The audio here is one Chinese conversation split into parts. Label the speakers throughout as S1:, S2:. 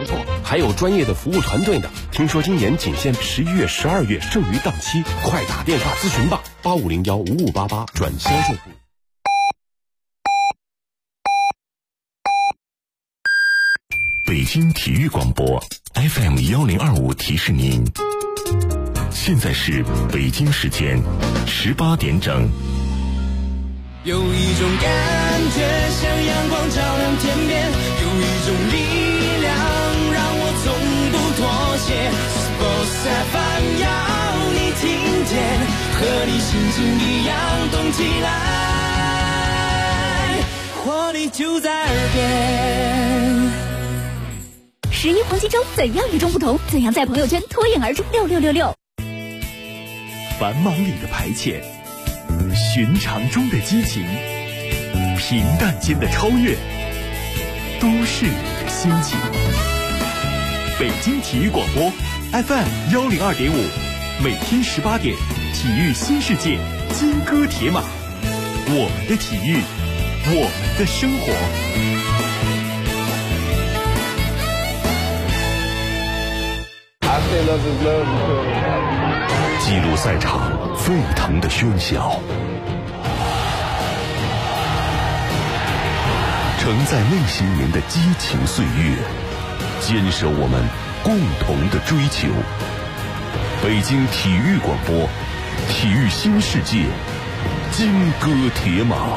S1: 不错，还有专业的服务团队呢。听说今年仅限11月、12月剩余档期，快打电话咨询吧，85015588转销售部。
S2: 北京体育广播 FM1025提示您，现在是北京时间18点整。
S3: 有一种感觉像阳光照亮天边，有一种力量让我从不妥协。Sports FM 要你听见，和你心情一样动起来，活力就在耳边。
S4: 11黄金周怎样与众不同？怎样在朋友圈脱颖而出？6666。
S5: 繁忙里的排遣，寻常中的激情，平淡间的超越，都是你的心情。北京体育广播 FM102.5，每天18点，体育新世界，金戈铁马，我们的体育，我们的生活。
S2: 记录赛场沸腾的喧嚣，承载内心您的激情岁月，坚守我们共同的追求。北京体育广播，体育新世界，金戈铁马。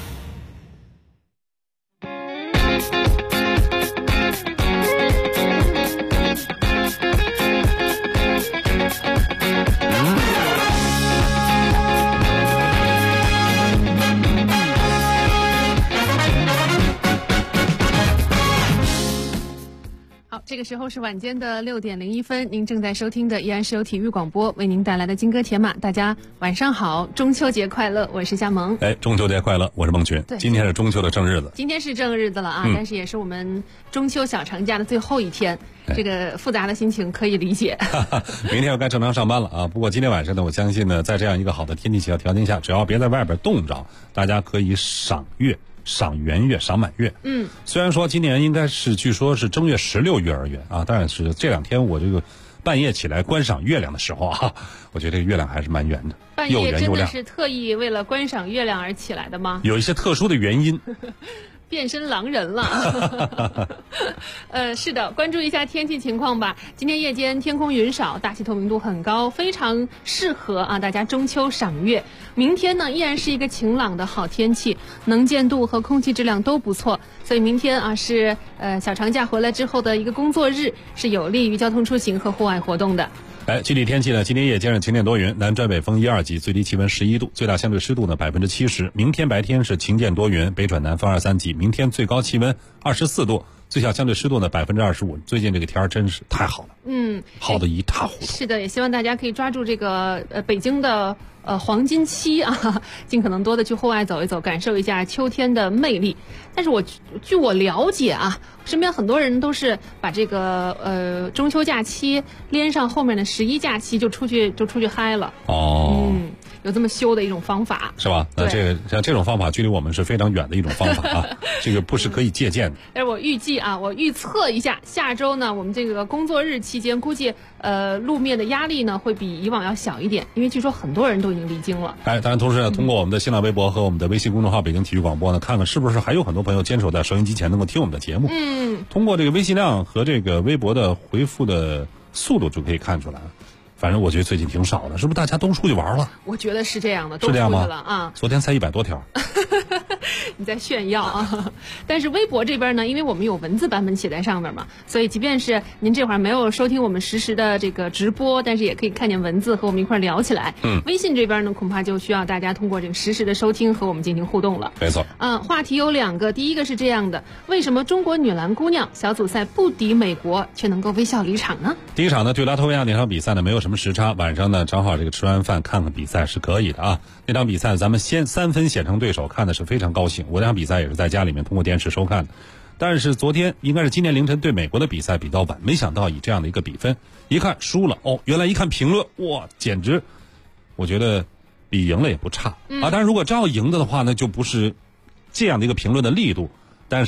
S6: 这个时候是晚间的6点01分，您正在收听的依然是由体育广播为您带来的金戈铁马。大家晚上好，中秋节快乐，我是夏萌。
S7: 中秋节快乐，我是孟群。今天是中秋的正日子，
S6: 今天是正日子了啊，但是也是我们中秋小长假的最后一天，这个复杂的心情可以理解。
S7: 明天要该正常上班了啊！不过今天晚上呢，我相信呢，在这样一个好的天气条件下，只要别在外边冻着，大家可以赏月。赏圆月，赏满月。虽然说今年应该是据说是正月16月而圆啊，但是这两天我这个半夜起来观赏月亮的时候啊，我觉得这个月亮还是蛮圆的，
S6: 半夜真的是特意为了观赏月亮而起来的吗？
S7: 有一些特殊的原因。
S6: 变身狼人了。是的，关注一下天气情况吧。今天夜间天空云少，大气透明度很高，非常适合啊大家中秋赏月。明天呢依然是一个晴朗的好天气，能见度和空气质量都不错，所以明天啊是小长假回来之后的一个工作日，是有利于交通出行和户外活动的。
S7: 具体天气呢，今天夜间是晴天多云，南转北风1、2级，最低气温11度，最大相对湿度呢70%。明天白天是晴见多云，北转南风2、3级，明天最高气温24度，最小相对湿度呢25%。最近这个天儿真是太好了，好的一塌糊涂。
S6: 是的，也希望大家可以抓住这个北京的黄金期啊，尽可能多的去户外走一走，感受一下秋天的魅力。但是据我了解啊，身边很多人都是把这个中秋假期连上后面的11假期就出去嗨了。有这么修的一种方法，
S7: 是吧？那像这种方法距离我们是非常远的一种方法啊，这个不是可以借鉴的。
S6: 但是我预计啊，我预测一下，下周呢，我们这个工作日期间，估计路面的压力呢会比以往要小一点，因为据说很多人都已经离京了。
S7: 当然同时呢，通过我们的新浪微博和我们的微信公众号北京体育广播呢，看看是不是还有很多朋友坚守在收音机前能够听我们的节目。通过这个微信量和这个微博的回复的速度就可以看出来了。反正我觉得最近挺少的，是不是大家都出去玩了？
S6: 我觉得是这样的，都
S7: 出去了
S6: 啊。
S7: 昨天才100多条。
S6: 你在炫耀啊！但是微博这边呢，因为我们有文字版本写在上面嘛，所以即便是您这会儿没有收听我们实时的这个直播，但是也可以看见文字和我们一块聊起来。微信这边呢，恐怕就需要大家通过这个实时的收听和我们进行互动了。
S7: 没错。
S6: 话题有2个，第一个是这样的：为什么中国女篮姑娘小组赛不敌美国，却能够微笑离场呢？
S7: 第一场呢，对拉脱维亚那场比赛呢，没有什么时差，晚上呢正好这个吃完饭看看比赛是可以的啊。那场比赛咱们先3分险胜对手，看的是非常高兴。我这场比赛也是在家里面通过电视收看的，但是昨天应该是今天凌晨对美国的比赛比较晚，没想到以这样的一个比分，一看输了原来一看评论，哇，简直我觉得比赢了也不差啊。但是如果真要赢的话呢，就不是这样的一个评论的力度，但是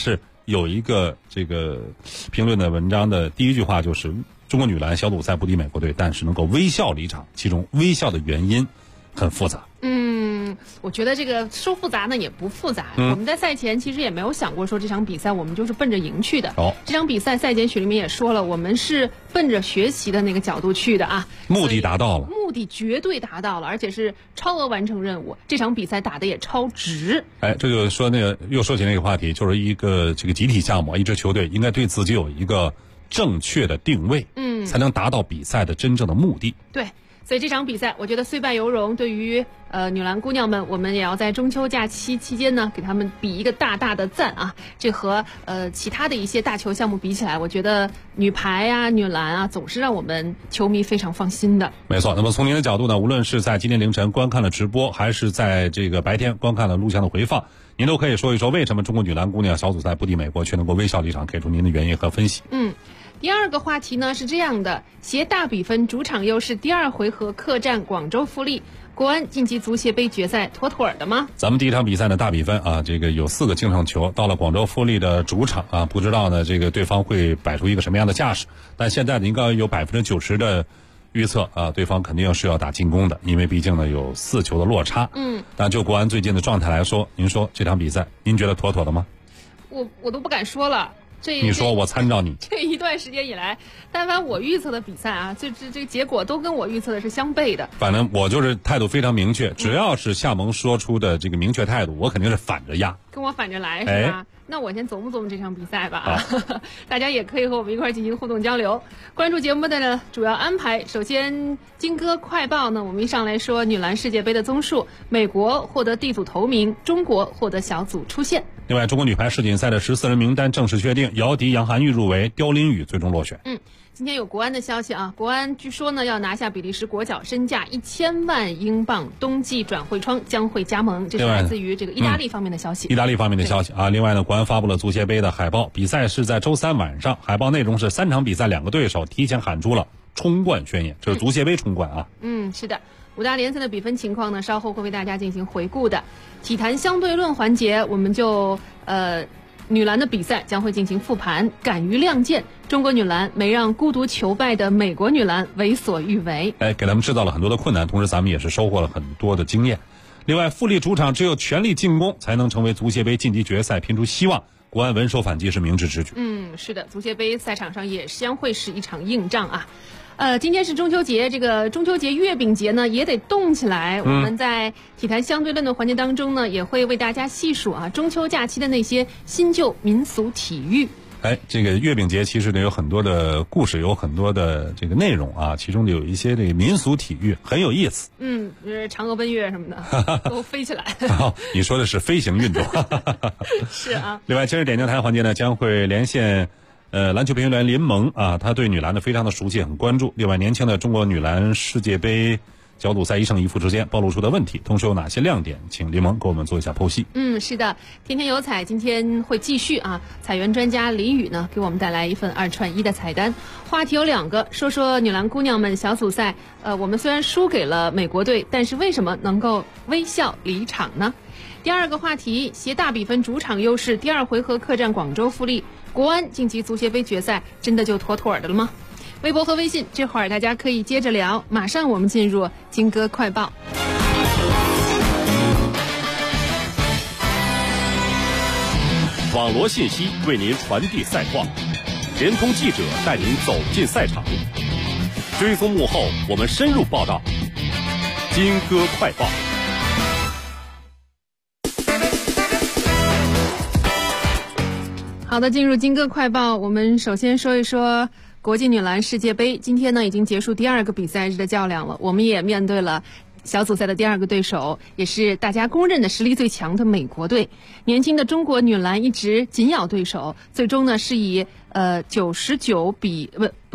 S7: 有一个这个评论的文章的第一句话就是中国女篮小组赛不敌美国队，但是能够微笑离场，其中微笑的原因很复杂。
S6: 我觉得这个说复杂呢也不复杂。我们在赛前其实也没有想过说这场比赛我们就是奔着赢去的。这场比赛赛前许里面也说了，我们是奔着学习的那个角度去的啊，
S7: 目的达到了，
S6: 目的绝对达到了，而且是超额完成任务。这场比赛打得也超值。
S7: 这就说又说起那个话题，就是一个这个集体项目，一支球队应该对自己有一个正确的定位，才能达到比赛的真正的目的。
S6: 对。所以这场比赛，我觉得虽败犹荣。对于女篮姑娘们，我们也要在中秋假期期间呢，给她们比一个大大的赞啊！这和其他的一些大球项目比起来，我觉得女排啊、女篮啊，总是让我们球迷非常放心的。
S7: 没错。那么从您的角度呢，无论是在今天凌晨观看了直播，还是在这个白天观看了录像的回放，您都可以说一说为什么中国女篮姑娘小组赛不敌美国，却能够微笑离场，给出您的原因和分析。
S6: 第二个话题呢是这样的，携大比分主场优势，第二回合客战广州富力，国安晋级足协杯决赛妥妥的吗？
S7: 咱们第一场比赛的大比分啊，这个有4个净胜球，到了广州富力的主场啊，不知道呢这个对方会摆出一个什么样的架势，但现在呢应该有90%的预测啊，对方肯定是要打进攻的，因为毕竟呢有4球的落差。但就国安最近的状态来说，您说这场比赛您觉得妥妥的吗？
S6: 我都不敢说了。
S7: 你说我参照你。
S6: 这一段时间以来，但凡我预测的比赛啊，这个结果都跟我预测的是相悖的。
S7: 反正我就是态度非常明确，只要是夏萌说出的这个明确态度，我肯定是反着压，
S6: 跟我反着来是吧？那我先琢磨琢磨这场比赛吧。大家也可以和我们一块进行互动交流，关注节目的主要安排。首先金歌快报呢，我们一上来说女篮世界杯的综述，美国获得 D 组头名，中国获得小组出线。
S7: 另外中国女排世锦赛的14人名单正式确定，姚迪、杨涵玉入围，刁琳宇最终落选。
S6: 今天有国安的消息啊，国安据说呢要拿下比利时国脚，身价1000万英镑，冬季转会窗将会加盟，这是来自于这个意大利方面的消息。
S7: 意大利方面的消息啊，另外呢，国安发布了足协杯的海报，比赛是在周3晚上，海报内容是3场比赛2个对手提前喊出了冲冠宣言，这是足协杯冲冠啊。
S6: 是的。5大联赛的比分情况呢，稍后会为大家进行回顾的。体坛相对论环节，我们就女篮的比赛将会进行复盘，敢于亮剑，中国女篮没让孤独求败的美国女篮为所欲为，
S7: 给他们制造了很多的困难，同时咱们也是收获了很多的经验。另外富力主场只有全力进攻才能成为足协杯晋级决赛拼出希望，国安稳守反击是明智之举。
S6: 是的，足协杯赛场上也将会是一场硬仗啊。今天是中秋节，这个中秋节月饼节呢也得动起来。我们在体坛相对论的环节当中呢，也会为大家细数啊中秋假期的那些新旧民俗体育。
S7: 这个月饼节其实呢有很多的故事，有很多的这个内容啊，其中的有一些这个民俗体育很有意思。
S6: 嫦娥奔月什么的都飞起来。
S7: 你说的是飞行运动。
S6: 是啊。
S7: 另外今日点将台环节呢将会连线篮球评论员林萌啊，他对女篮的非常的熟悉，很关注。另外年轻的中国女篮世界杯小组赛1胜1负之间暴露出的问题，同时有哪些亮点，请林萌给我们做一下剖析。
S6: 是的，天天有彩今天会继续啊，彩员专家李宇呢给我们带来一份2串1的彩单。话题有2个，说说女篮姑娘们小组赛，我们虽然输给了美国队，但是为什么能够微笑离场呢？第2个话题，携大比分主场优势，第2回合客战广州富力，国安晋级足协杯决赛，真的就妥妥的了吗？微博和微信这会儿大家可以接着聊，马上我们进入金歌快报。
S2: 网罗信息为您传递赛况，联通记者带您走进赛场，追踪幕后我们深入报道。金歌快报。
S6: 好的，进入金歌快报，我们首先说一说国际女篮世界杯。今天呢已经结束第2个比赛日的较量了，我们也面对了小组赛的第2个对手，也是大家公认的实力最强的美国队。年轻的中国女篮一直紧咬对手，最终呢是以88比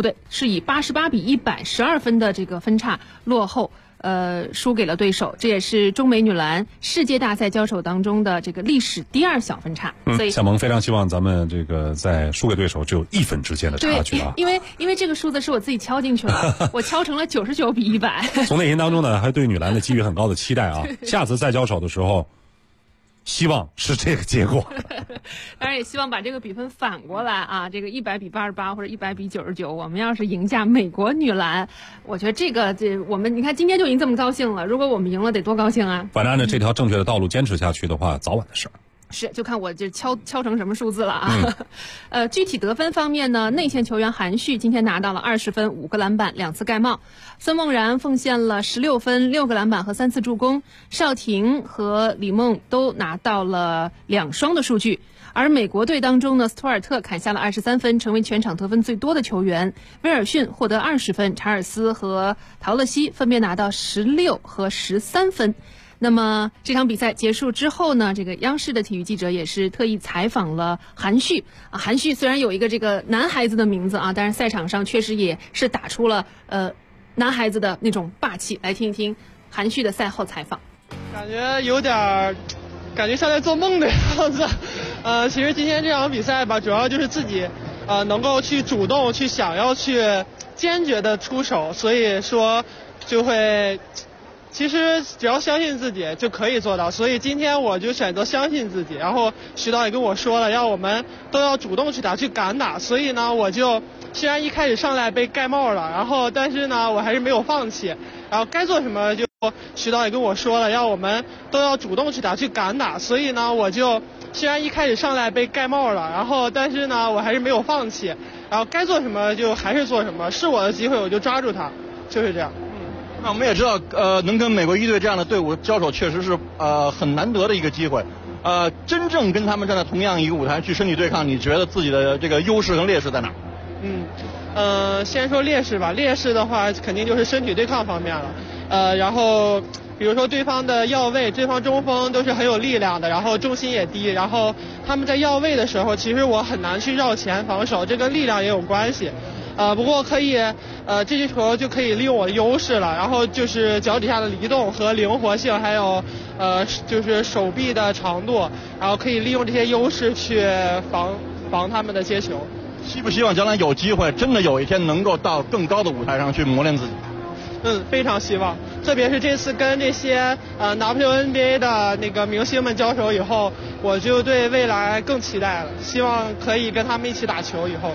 S6: 100，12分的这个分差落后。输给了对手，这也是中美女篮世界大赛交手当中的这个历史第2小分差。所以
S7: 小萌非常希望咱们这个在输给对手只有1分之间的差距啊。
S6: 因为这个数字是我自己敲进去了，我敲成了99比100。
S7: 从内心当中呢，还对女篮的寄予很高的期待啊。下次再交手的时候， 希望是这个结果。
S6: 当然也希望把这个比分反过来啊，这个100比88或者100比99，我们要是赢下美国女篮，我觉得我们你看今天就已经这么高兴了，如果我们赢了得多高兴啊！
S7: 反正按照这条正确的道路坚持下去的话，早晚的事儿。
S6: 是，就看我这敲成什么数字了啊！具体得分方面呢，内线球员韩旭今天拿到了20分、5个篮板、2次盖帽；孙梦然奉献了16分、6个篮板和3次助攻；邵婷和李梦都拿到了2双的数据。而美国队当中呢，斯图尔特砍下了23分，成为全场得分最多的球员；威尔逊获得20分，查尔斯和陶乐西分别拿到16和13分。那么这场比赛结束之后呢，这个央视的体育记者也是特意采访了韩旭啊。韩旭虽然有一个这个男孩子的名字啊，但是赛场上确实也是打出了男孩子的那种霸气。来听一听韩旭的赛后采访。
S8: 感觉有点感觉像在做梦的样子。其实今天这场比赛吧，主要就是自己能够去主动去想要去坚决的出手，所以说就会。其实只要相信自己就可以做到，所以今天我就选择相信自己。然后徐导也跟我说了，让我们都要主动去打，去敢打。所以呢，我就虽然一开始上来被盖帽了，但是呢，我还是没有放弃。然后该做什么就徐导也跟我说了，让我们都要主动去打，去敢打。所以呢，我就虽然一开始上来被盖帽了，但是呢，我还是没有放弃。然后该做什么就还是做什么，是我的机会我就抓住它，就是这样。
S9: 那我们也知道，能跟美国一队这样的队伍交手，确实是很难得的一个机会。真正跟他们站在同样一个舞台去身体对抗，你觉得自己的这个优势跟劣势在哪？
S8: 先说劣势吧。劣势的话，肯定就是身体对抗方面了。然后比如说对方的要位、对方中锋都是很有力量的，然后重心也低，然后他们在要位的时候，其实我很难去绕前防守，这跟力量也有关系。不过可以，这局球就可以利用我的优势了，然后就是脚底下的移动和灵活性，还有就是手臂的长度，然后可以利用这些优势去防他们的接球。
S9: 希不希望将来有机会，真的有一天能够到更高的舞台上去磨练自己？
S8: 非常希望，特别是这次跟这些WNBA 的那个明星们交手以后，我就对未来更期待了，希望可以跟他们一起打球以后。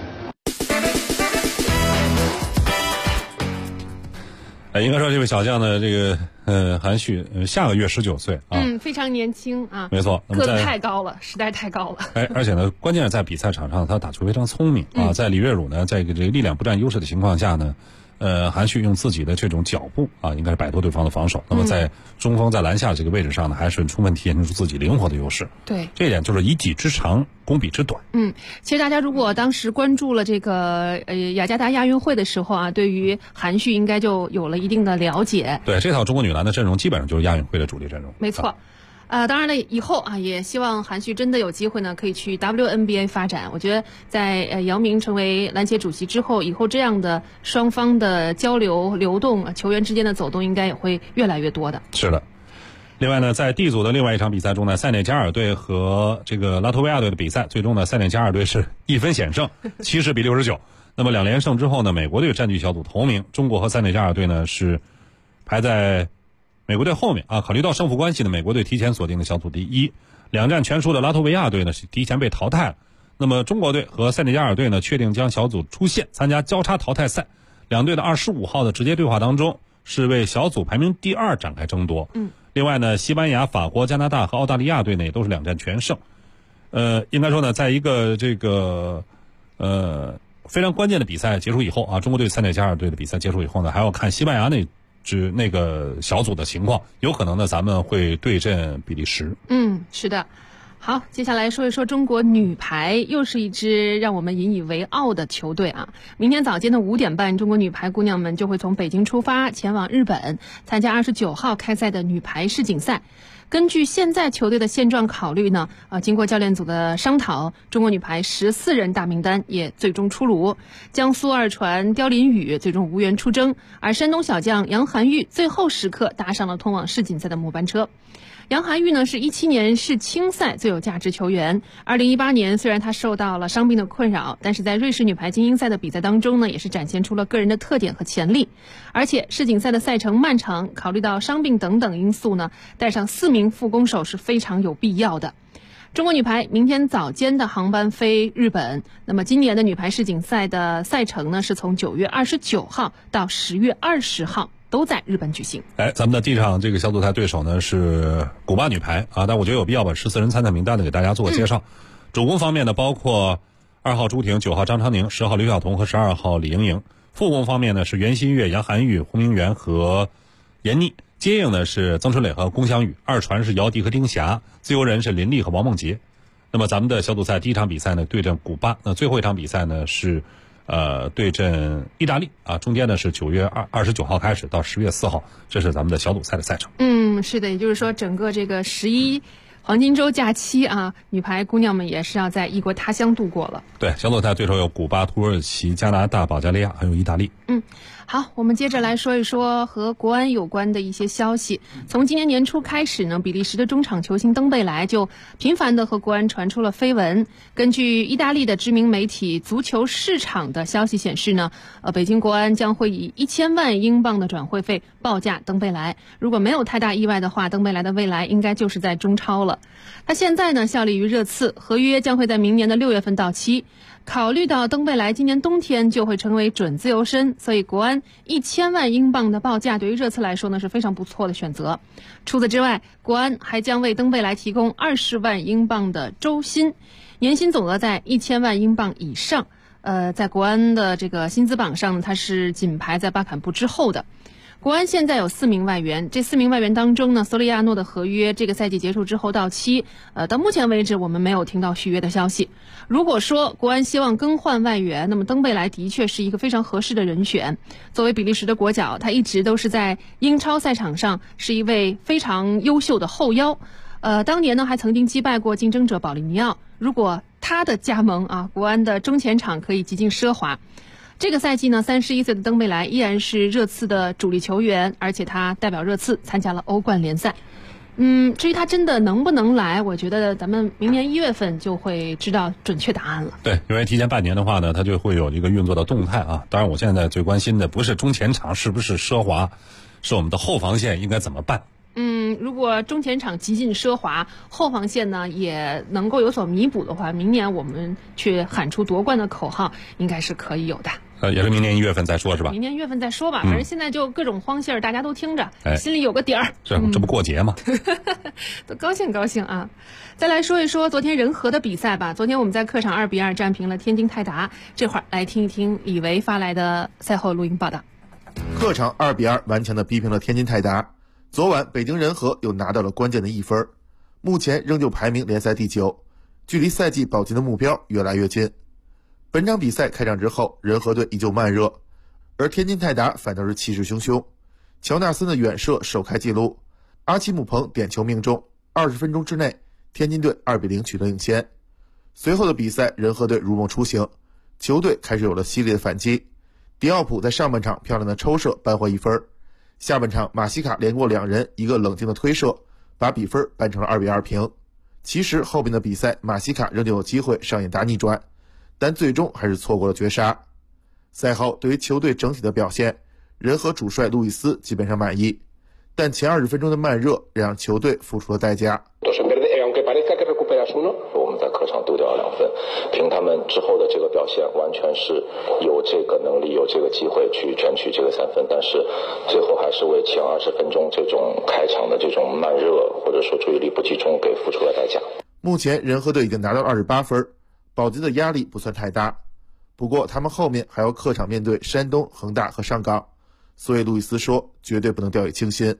S7: 应该说这位小将的这个韩旭下个月19岁啊，
S6: 非常年轻啊，
S7: 没错，
S6: 个子太高了，实在太高了。
S7: 而且呢，关键是在比赛场上他打球非常聪明啊，在李月汝呢，在这个力量不占优势的情况下呢，韩旭用自己的这种脚步啊，应该是摆脱对方的防守。那么在中锋在篮下这个位置上呢，还是充分体现出自己灵活的优势。
S6: 对，
S7: 这一点就是以己之长攻彼之短。
S6: 其实大家如果当时关注了这个雅加达亚运会的时候啊，对于韩旭应该就有了一定的了解。
S7: 对，这套中国女篮的阵容基本上就是亚运会的主力阵容。
S6: 没错。当然了，以后啊，也希望韩旭真的有机会呢，可以去 WNBA 发展。我觉得在姚明成为篮协主席之后，以后这样的双方的交流、流动，球员之间的走动，应该也会越来越多的。
S7: 是的。另外呢，在 D 组的另外一场比赛中呢，塞内加尔队和这个拉脱维亚队的比赛，最终呢，塞内加尔队是1分险胜，70比69。那么2连胜之后呢，美国队占据小组头名，中国和塞内加尔队呢是排在美国队后面啊。考虑到胜负关系呢，美国队提前锁定了小组第一，2战全输的拉脱维亚队呢是提前被淘汰了。那么中国队和塞内加尔队呢确定将小组出线，参加交叉淘汰赛。两队的25号的直接对话当中，是为小组排名第2展开争夺。另外呢，西班牙、法国、加拿大和澳大利亚队呢也都是2战全胜。应该说呢，在一个这个非常关键的比赛结束以后啊，中国队塞内加尔队的比赛结束以后呢，还要看西班牙那个小组的情况，有可能呢咱们会对阵比利时。
S6: 是的。好，接下来说一说中国女排，又是一支让我们引以为傲的球队啊！明天早间的5点半，中国女排姑娘们就会从北京出发，前往日本参加29号开赛的女排世锦赛。根据现在球队的现状考虑呢，经过教练组的商讨，中国女排14人大名单也最终出炉。江苏二传刁琳宇最终无缘出征，而山东小将杨涵玉最后时刻搭上了通往世锦赛的末班车。 杨涵玉呢是17年世青赛最有价值球员。2018年虽然她受到了伤病的困扰，但是在瑞士女排精英赛的比赛当中呢，也是展现出了个人的特点和潜力。而且世锦赛的赛程漫长，考虑到伤病等等因素呢，带上4名副攻手是非常有必要的。中国女排明天早间的航班飞日本。那么今年的女排世锦赛的赛程呢，是从9月29号到10月20号。都在日本举行。
S7: 咱们的第一场这个小组赛对手呢是古巴女排啊，但我觉得有必要把14人参赛名单呢给大家做个介绍。主攻方面呢，包括2号朱婷、9号张常宁、10号刘晓彤和12号李盈莹。副攻方面呢是袁心玥、杨涵玉、胡明媛和闫妮。接应呢是曾春蕾和龚翔宇，二传是姚迪和丁霞，自由人是林丽和王梦洁。那么咱们的小组赛第一场比赛呢对阵古巴，那最后一场比赛呢是对阵意大利啊，中间呢是9月29号开始到10月4号，这是咱们的小组赛的赛程。
S6: 是的，也就是说整个这个11黄金周假期啊，女排姑娘们也是要在异国他乡度过了。
S7: 对，小组赛对手有古巴、土耳其、加拿大、保加利亚还有意大利。
S6: 好，我们接着来说一说和国安有关的一些消息。从今年年初开始呢，比利时的中场球星登贝莱就频繁的和国安传出了绯闻。根据意大利的知名媒体足球市场的消息显示呢，北京国安将会以1000万英镑的转会费报价登贝莱。如果没有太大意外的话，登贝莱的未来应该就是在中超了。他现在呢效力于热刺，合约将会在明年的6月份到期。考虑到登贝莱今年冬天就会成为准自由身，所以国安1000万英镑的报价对于热刺来说呢是非常不错的选择。除此之外，国安还将为登贝莱提供20万英镑的周薪，年薪总额在1000万英镑以上。在国安的这个薪资榜上，他是仅排在巴坎布之后的。国安现在有4名外援，这4名外援当中呢，索里亚诺的合约这个赛季结束之后到期，到目前为止我们没有听到续约的消息。如果说国安希望更换外援，那么登贝莱的确是一个非常合适的人选。作为比利时的国脚，他一直都是在英超赛场上是一位非常优秀的后腰。当年呢还曾经击败过竞争者保利尼奥。如果他的加盟啊，国安的中前场可以极尽奢华。这个赛季呢，31岁的登贝莱依然是热刺的主力球员，而且他代表热刺参加了欧冠联赛。至于他真的能不能来，我觉得咱们明年1月份就会知道准确答案了。
S7: 对，因为提前半年的话呢，他就会有一个运作的动态啊。当然，我现在最关心的不是中前场是不是奢华，是我们的后防线应该怎么办。
S6: 如果中前场极尽奢华，后防线呢也能够有所弥补的话，明年我们去喊出夺冠的口号，应该是可以有的。
S7: 也是明年1月份再说，是吧？
S6: 明年1月份再说吧，反正现在就各种慌信儿，大家都听着，心里有个底儿。
S7: 这不过节吗？
S6: 都高兴啊！再来说一说昨天仁和的比赛吧。昨天我们在客场2-2战平了天津泰达。这会儿来听一听李维发来的赛后录音报道。
S10: 客场2-2顽强地逼平了天津泰达。昨晚北京人和又拿到了关键的1分，目前仍旧排名联赛第9，距离赛季保级的目标越来越近。本场比赛开场之后，人和队依旧慢热，而天津泰达反倒是气势汹汹。乔纳森的远射首开纪录，阿奇姆彭点球命中，20分钟之内，天津队2-0取得领先。随后的比赛，人和队如梦初醒，球队开始有了犀利的反击。迪奥普在上半场漂亮的抽射扳回1分，下半场马西卡连过2人，一个冷静的推射，把比分扳成了2-2平。其实后边的比赛，马西卡仍旧有机会上演大逆转，但最终还是错过了绝杀。赛后对于球队整体的表现，人和主帅路易斯基本上满意，但前20分钟的慢热让球队付出了代价。
S11: 我们在客场丢掉了2分，凭他们之后的这个表现，完全是有这个能力有这个机会去争取这个3分，但是最后还是为前20分钟这种开场的这种慢热或者说注意力不集中给付出了代价。
S10: 目前人和队已经拿到28分，保级的压力不算太大，不过他们后面还要客场面对山东、恒大和上港，所以路易斯说绝对不能掉以轻心。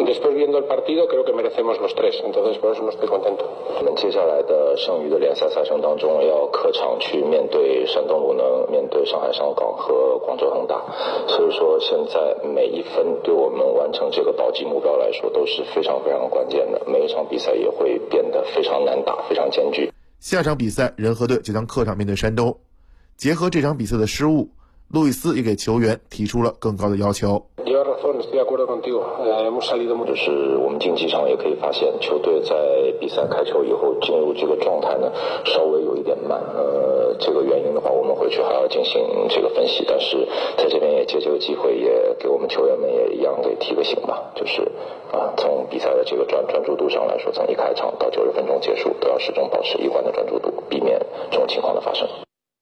S11: 我们接下来的剩余的联赛赛程当中，要客场去面对山东鲁能、面对上海上港和广州恒大，所以说现在每一分对我们完成这个保级目标来说都是非常非常关键的，每一场比赛也会变得非常难打，非常艰巨。
S10: 下场比赛人和队就将客场面对山东，结合这场比赛的失误，路易斯也给球员提出了更高的要求。
S11: 就是我们竞技上也可以发现，球队在比赛开球以后进入这个状态呢，稍微有一点慢。这个原因的话，我们回去还要进行这个分析。但是在这边也借这个机会，也给我们球员们也一样给提个醒吧，就是从比赛的这个专注度上来说，从一开场到90分钟结束，都要始终保持一贯的专注度，避免这种情况的发生。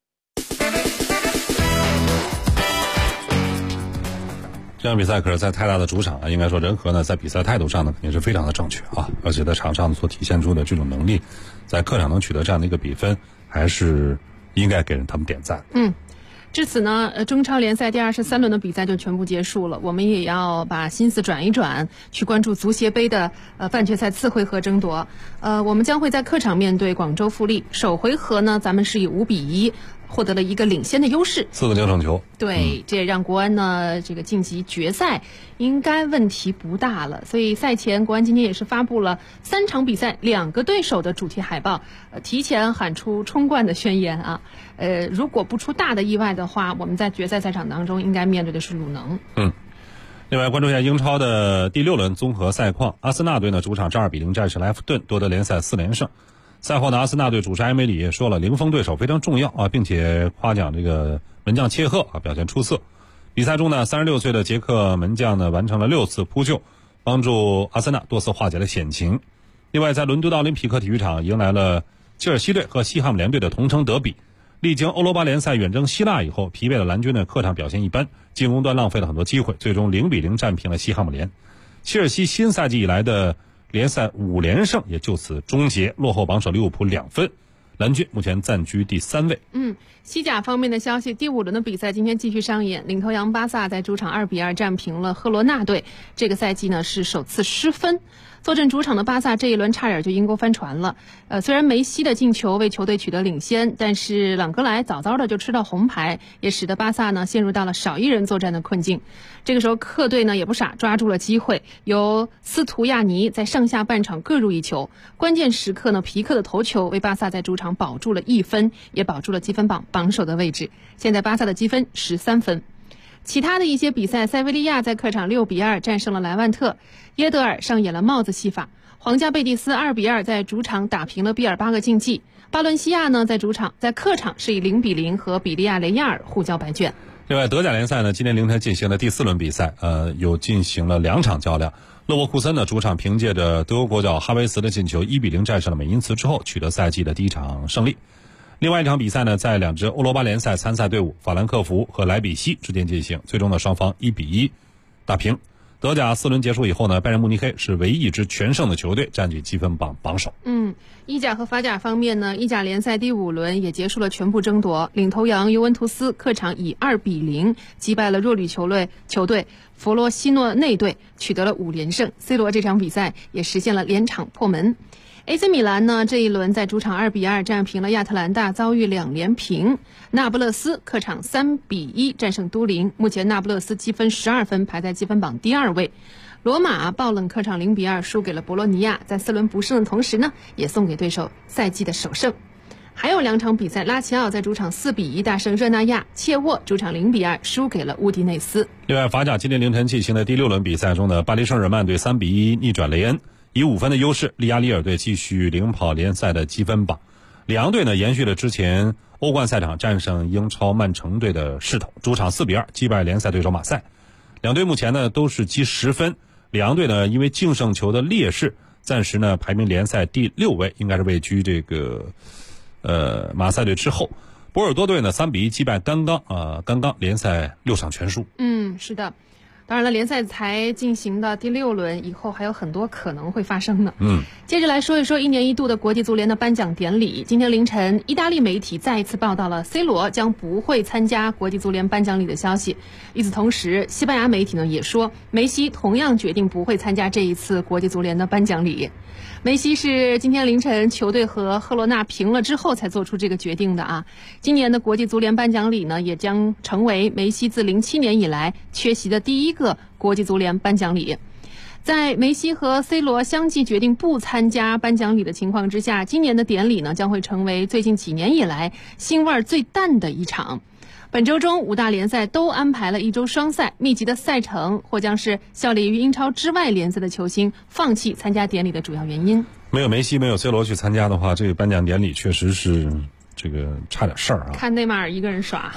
S7: 这场比赛可是在泰达的主场啊，应该说人和呢在比赛态度上呢肯定是非常的正确啊，而且在场上所体现出的这种能力，在客场能取得这样的一个比分，还是应该给人他们点赞。
S6: 至此呢，中超联赛第23轮的比赛就全部结束了。我们也要把心思转一转，去关注足协杯的半决赛次回合争夺。我们将会在客场面对广州富力，首回合呢，咱们是以5-1获得了一个领先的优势
S7: ，4个净胜球。
S6: 对，这也让国安呢这个晋级决赛应该问题不大了。所以赛前国安今天也是发布了3场比赛2个对手的主题海报，提前喊出冲冠的宣言啊。如果不出大的意外的话，我们在决赛赛场当中应该面对的是鲁能。
S7: 另外关注一下英超的第6轮综合赛况，阿森纳队呢主场2-0战胜了埃弗顿，夺得联赛4连胜。赛后呢，阿森纳队主帅埃梅里也说了，零封对手非常重要啊，并且夸奖这个门将切赫啊表现出色。比赛中呢，36岁的捷克门将呢完成了6次扑救，帮助阿森纳多次化解了险情。另外，在伦敦的奥林匹克体育场迎来了切尔西队和西汉姆联队的同城德比。历经欧罗巴联赛远征希腊以后，疲惫的蓝军呢客场表现一般，进攻端浪费了很多机会，最终0-0战平了西汉姆联。切尔西新赛季以来的联赛5连胜也就此终结，落后榜首利物浦2分，蓝军目前暂居第3位。
S6: 西甲方面的消息，第5轮的比赛今天继续上演，领头羊巴萨在主场2-2战平了赫罗纳队，这个赛季呢是首次失分。坐镇主场的巴萨这一轮差点就阴沟翻船了。虽然梅西的进球为球队取得领先，但是朗格莱早早的就吃到红牌，也使得巴萨呢陷入到了少一人作战的困境。这个时候客队呢也不傻，抓住了机会，由斯图亚尼在上下半场各入一球，关键时刻呢皮克的头球为巴萨在主场保住了1分，也保住了积分榜榜首的位置。现在巴萨的积分13分。其他的一些比赛，塞维利亚在客场6-2战胜了莱万特，耶德尔上演了帽子戏法，皇家贝蒂斯2-2在主场打平了毕尔巴鄂竞技，巴伦西亚呢在客场是以0-0和比利亚雷亚尔互交白卷。
S7: 另外，德甲联赛呢，今天凌晨进行的第4轮比赛，有进行了2场较量。勒沃库森的主场凭借着德国国脚哈维茨的进球1-0战胜了美因茨之后，取得赛季的第1场胜利。另外一场比赛呢，在2支欧罗巴联赛参赛队伍法兰克福和莱比锡之间进行，最终呢双方1-1打平。德甲4轮结束以后呢，拜仁慕尼黑是唯一一支全胜的球队，占据积分榜榜首。
S6: 意甲和法甲方面呢，意甲联赛第5轮也结束了全部争夺，领头羊尤文图斯客场以2-0击败了弱旅球队弗罗西诺内队，取得了5连胜。C 罗这场比赛也实现了连场破门。AC 米兰呢这一轮在主场2-2战平了亚特兰大，遭遇2连平。那不勒斯客场3-1战胜都灵，目前那不勒斯积分12分，排在积分榜第2位。罗马爆冷客场0-2输给了博洛尼亚，在4轮不胜的同时呢，也送给对手赛季的首胜。还有2场比赛，拉齐奥在主场4-1大胜热那亚，切沃主场0-2输给了乌迪内斯。
S7: 另外，法甲今天凌晨进行的第6轮比赛中的巴黎圣日耳曼队3-1逆转雷恩，以5分的优势，利亚里尔队继续领跑联赛的积分榜。两队呢延续了之前欧冠赛场战胜英超曼城队的势头，主场4-2击败联赛对手马赛。两队目前呢都是积10分，两队呢因为净胜球的劣势，暂时呢排名联赛第6位，应该是位居这个马赛队之后。波尔多队呢3-1击败刚刚联赛6场全输。
S6: 是的。当然了，联赛才进行到第6轮，以后还有很多可能会发生呢。接着来说一说1年1度的国际足联的颁奖典礼。今天凌晨，意大利媒体再一次报道了 C 罗将不会参加国际足联颁奖礼的消息。与此同时，西班牙媒体呢也说，梅西同样决定不会参加这一次国际足联的颁奖礼。梅西是今天凌晨球队和赫罗纳平了之后才做出这个决定的啊。今年的国际足联颁奖礼呢，也将成为梅西自07年以来缺席的第一个国际足联颁奖礼。在梅西和 C 罗相继决定不参加颁奖礼的情况之下，今年的典礼呢将会成为最近几年以来腥味最淡的一场。 本周中5大联赛都安排了1周双赛，密集的赛程或将是效力于英超之外联赛的球星放弃参加典礼的主要原因。
S7: 没有梅西，没有 C 罗去参加的话，这个颁奖典礼确实是这个差点事儿啊。
S6: 看内马尔一个人耍。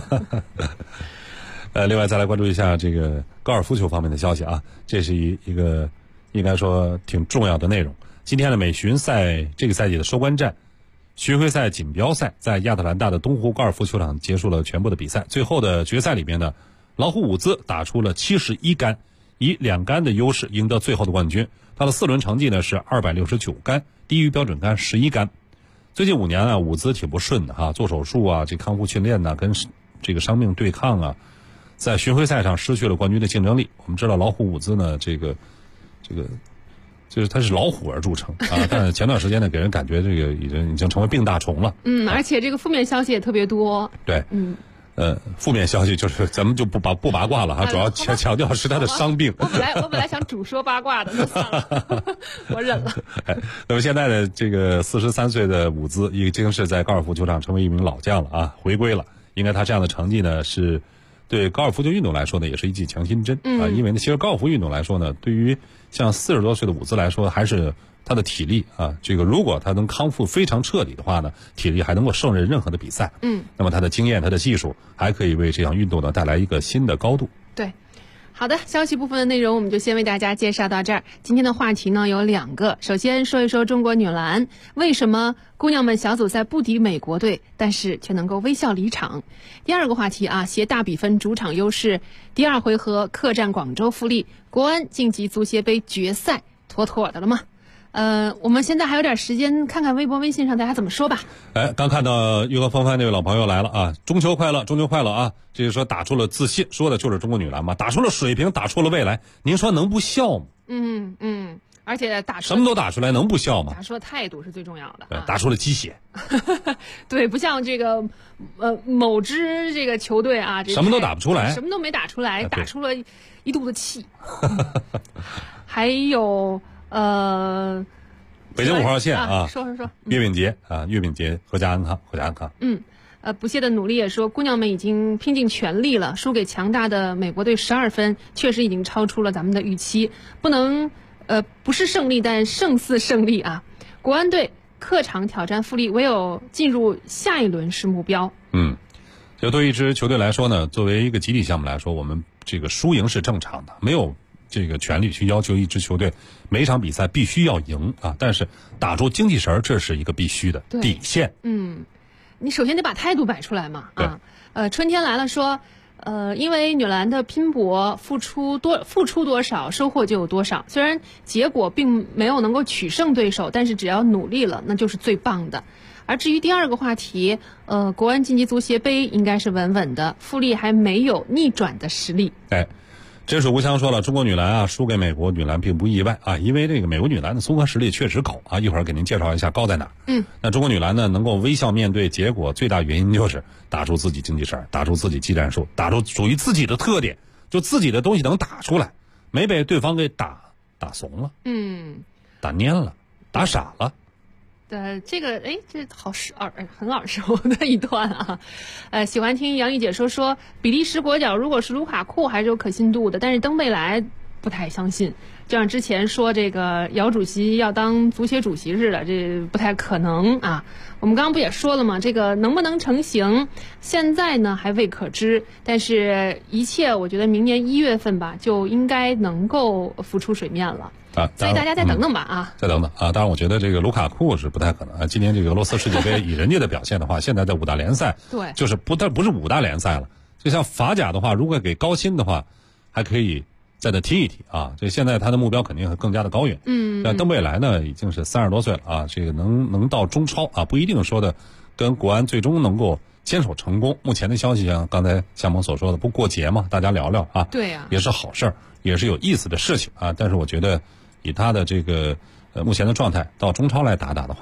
S7: 另外再来关注一下这个高尔夫球方面的消息啊，这是一个应该说挺重要的内容。今天的美巡赛这个赛季的收官战，巡回赛锦标赛在亚特兰大的东湖高尔夫球场结束了全部的比赛。最后的决赛里面呢，老虎伍兹打出了71杆，以2杆的优势赢得最后的冠军。他的4轮成绩呢是269杆，低于标准杆11杆。最近5年啊，伍兹挺不顺的哈，做手术啊，这康复训练呢，跟这个伤病对抗啊，在巡回赛上失去了冠军的竞争力。我们知道老虎伍兹呢，这个就是他是老虎而著称啊，但是前段时间呢，给人感觉这个已经成为病大虫了。
S6: 而且这个负面消息也特别多。
S7: 对，负面消息就是咱们就不八卦了哈，主要强调是他的伤病。
S6: 我本来想主说八卦的，那算了，我忍了。
S7: 那么现在的这个43岁的伍兹已经是在高尔夫球场成为一名老将了啊，回归了。应该他这样的成绩呢，是对高尔夫球运动来说呢，也是一剂强心针啊。因为呢，其实高尔夫运动来说呢，对于像40多岁的伍兹来说，还是他的体力啊，这个如果他能康复非常彻底的话呢，体力还能够胜任任何的比赛。那么他的经验、他的技术还可以为这项运动呢带来一个新的高度。
S6: 对。好的，消息部分的内容我们就先为大家介绍到这儿。今天的话题呢有2个，首先说一说中国女篮，为什么姑娘们小组赛不敌美国队，但是却能够微笑离场。第二个话题啊，携大比分主场优势，第2回合客战广州富力，国安晋级足协杯决赛，妥妥的了吗？我们现在还有点时间，看看微博、微信上大家怎么说吧。
S7: 刚看到玉河风帆那位老朋友来了啊，中秋快乐，中秋快乐啊！这就说打出了自信，说的就是中国女篮嘛，打出了水平，打出了未来。您说能不笑吗？
S6: 而且打出
S7: 什么都打出来，能不笑吗？
S6: 打出了态度是最重要的，
S7: 打出了鸡血。
S6: 对，不像这个某支这个球队啊，
S7: 什么都打不出来，
S6: 什么都没打出来，打出了一肚子气。还有
S7: 北京5号线啊，
S6: 说
S7: 月饼节啊，月饼节阖家安康，阖家安康。
S6: 不懈的努力也说，姑娘们已经拼尽全力了，输给强大的美国队12分，确实已经超出了咱们的预期，不能不是胜利，但胜似胜利啊！国安队客场挑战富力，唯有进入下一轮是目标。
S7: 就对于一支球队来说呢，作为一个集体项目来说，我们这个输赢是正常的，没有这个权利去要求一支球队每一场比赛必须要赢啊，但是打出精气神，这是一个必须的底线。
S6: 你首先得把态度摆出来嘛啊。春天来了说，因为女篮的拼搏，付出多少，收获就有多少。虽然结果并没有能够取胜对手，但是只要努力了，那就是最棒的。而至于第2个话题，国安晋级足协杯应该是稳稳的，富力还没有逆转的实力。
S7: 真水无香说了，中国女篮啊输给美国女篮并不意外啊，因为这个美国女篮的综合实力确实高啊，一会儿给您介绍一下高在哪儿。那中国女篮呢能够微笑面对结果，最大原因就是打出自己精气神，打出自己技战术，打出属于自己的特点，就自己的东西能打出来，没被对方给打怂了，打蔫了，打傻了。
S6: 这个这好很耳熟的一段啊。喜欢听杨丽姐说比利时国脚如果是卢卡库还是有可信度的，但是登贝莱不太相信，就像之前说这个姚主席要当足协主席似的，这不太可能啊。我们刚刚不也说了吗？这个能不能成型，现在呢还未可知，但是一切我觉得明年1月份吧就应该能够浮出水面了。所以大家再等等吧啊！
S7: 再等等啊！当然，我觉得这个卢卡库是不太可能啊。今年这个俄罗斯世界杯以人家的表现的话，现在在5大联赛，
S6: 对，
S7: 就是不是5大联赛了。就像法甲的话，如果给高薪的话，还可以再踢一踢啊。这现在他的目标肯定会更加的高远。像登贝莱呢，已经是30多岁了啊，这个能到中超啊，不一定说的跟国安最终能够坚守成功。目前的消息像刚才夏萌所说的，不过节嘛，大家聊聊啊，
S6: 对呀，
S7: 也是好事儿，也是有意思的事情啊。但是我觉得以他的这个目前的状态到中超来打的话，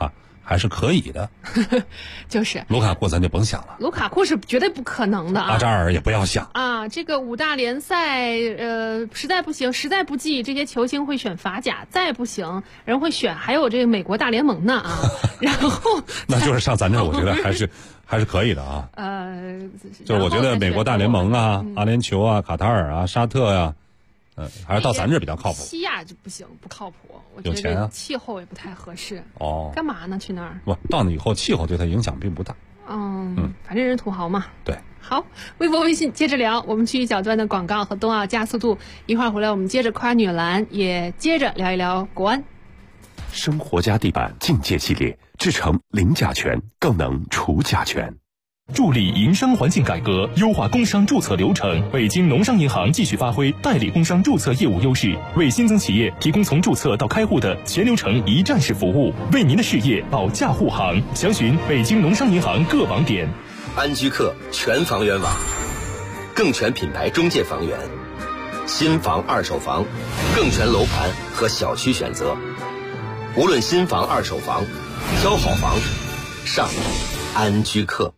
S7: 还是可以的。
S6: 就是
S7: 卢卡库咱就甭想了，
S6: 卢卡库是绝对不可能的啊。
S7: 阿扎尔也不要想
S6: 啊。这个5大联赛，实在不行，实在不济，这些球星会选法甲，再不行，人会选还有这个美国大联盟呢啊。然后
S7: 那就是上咱这儿，我觉得还是可以的啊。就是我觉得美国大联盟啊、阿联酋啊、卡塔尔啊、沙特呀、还是到咱这儿比较靠谱。
S6: 西亚就不行，不靠谱。我觉得
S7: 有钱啊，
S6: 气候也不太合适。
S7: 哦，
S6: 干嘛呢？去那儿？
S7: 不，到那以后气候对他影响并不大。
S6: 反正人土豪嘛。
S7: 对。
S6: 好，微博微信接着聊，我们去一小段的广告和冬奥加速度，一会儿回来我们接着夸女篮，也接着聊一聊国安。
S1: 生活家地板境界系列，制成零甲醛，更能除甲醛。
S12: 助力营商环境改革，优化工商注册流程。北京农商银行继续发挥代理工商注册业务优势，为新增企业提供从注册到开户的全流程一站式服务，为您的事业保驾护航。详询北京农商银行各网点。
S13: 安居客全房源网，更全品牌中介房源，新房、二手房，更全楼盘和小区选择。无论新房、二手房，挑好房，上安居客。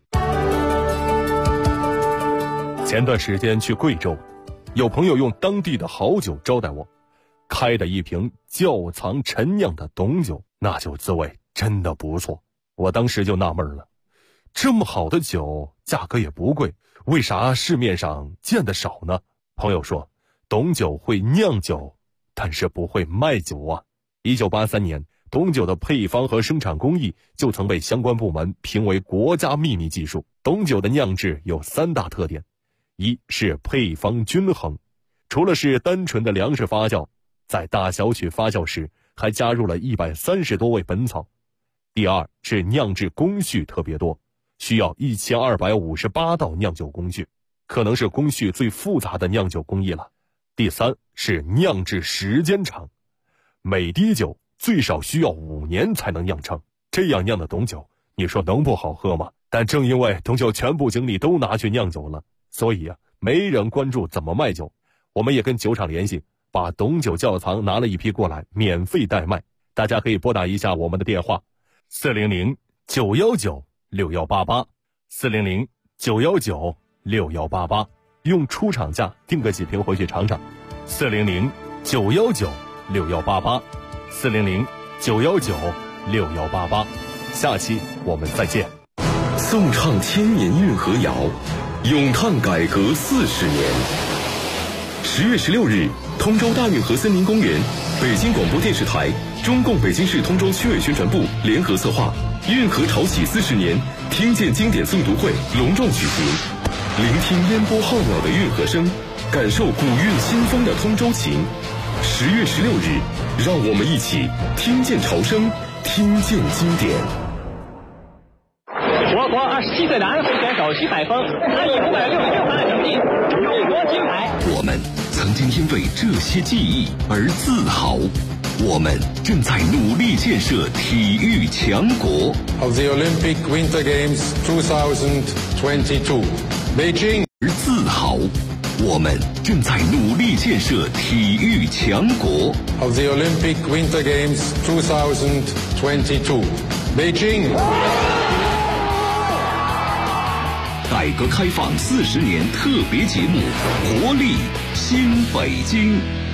S14: 前段时间去贵州，有朋友用当地的好酒招待我，开的一瓶窖藏陈酿的董酒，那酒滋味真的不错。我当时就纳闷了，这么好的酒，价格也不贵，为啥市面上见得少呢？朋友说，董酒会酿酒，但是不会卖酒啊。1983年，董酒的配方和生产工艺就曾被相关部门评为国家秘密技术。董酒的酿制有3大特点，一是配方均衡，除了是单纯的粮食发酵，在大小曲发酵时还加入了130多味本草。第二是酿制工序特别多，需要1258道酿酒工序，可能是工序最复杂的酿酒工艺了。第三是酿制时间长，每滴酒最少需要5年才能酿成，这样酿的董酒，你说能不好喝吗？但正因为董酒全部精力都拿去酿酒了，所以没人关注怎么卖酒。我们也跟酒厂联系，把董酒窖藏拿了一批过来，免费代卖。大家可以拨打一下我们的电话，400-919-6188 400-919-6188，用出厂价订个几瓶回去尝尝。400-919-6188 400-919-6188。下期我们再见。
S2: 颂唱千年运河谣，咏叹改革40年。10月16日，通州大运河森林公园，北京广播电视台、中共北京市通州区委宣传部联合策划运河潮起40年听见经典诵读会隆重举行，聆听烟波浩渺的运河声，感受古韵新风的通州情。10月16日，让我们一起听见潮声，听见经典。
S15: 我国27岁男会选手徐海峰，他以566分的成绩勇夺金牌。
S2: 我们曾经因为这些记忆而自豪，我们正在努力建设体育强国。
S16: Of the Olympic Winter Games 2022, Beijing
S2: 而自豪，我们正在努力建设体育强国。
S16: Of the Olympic Winter Games 2022, Beijing。
S2: 改革开放40年特别节目，活力新北京。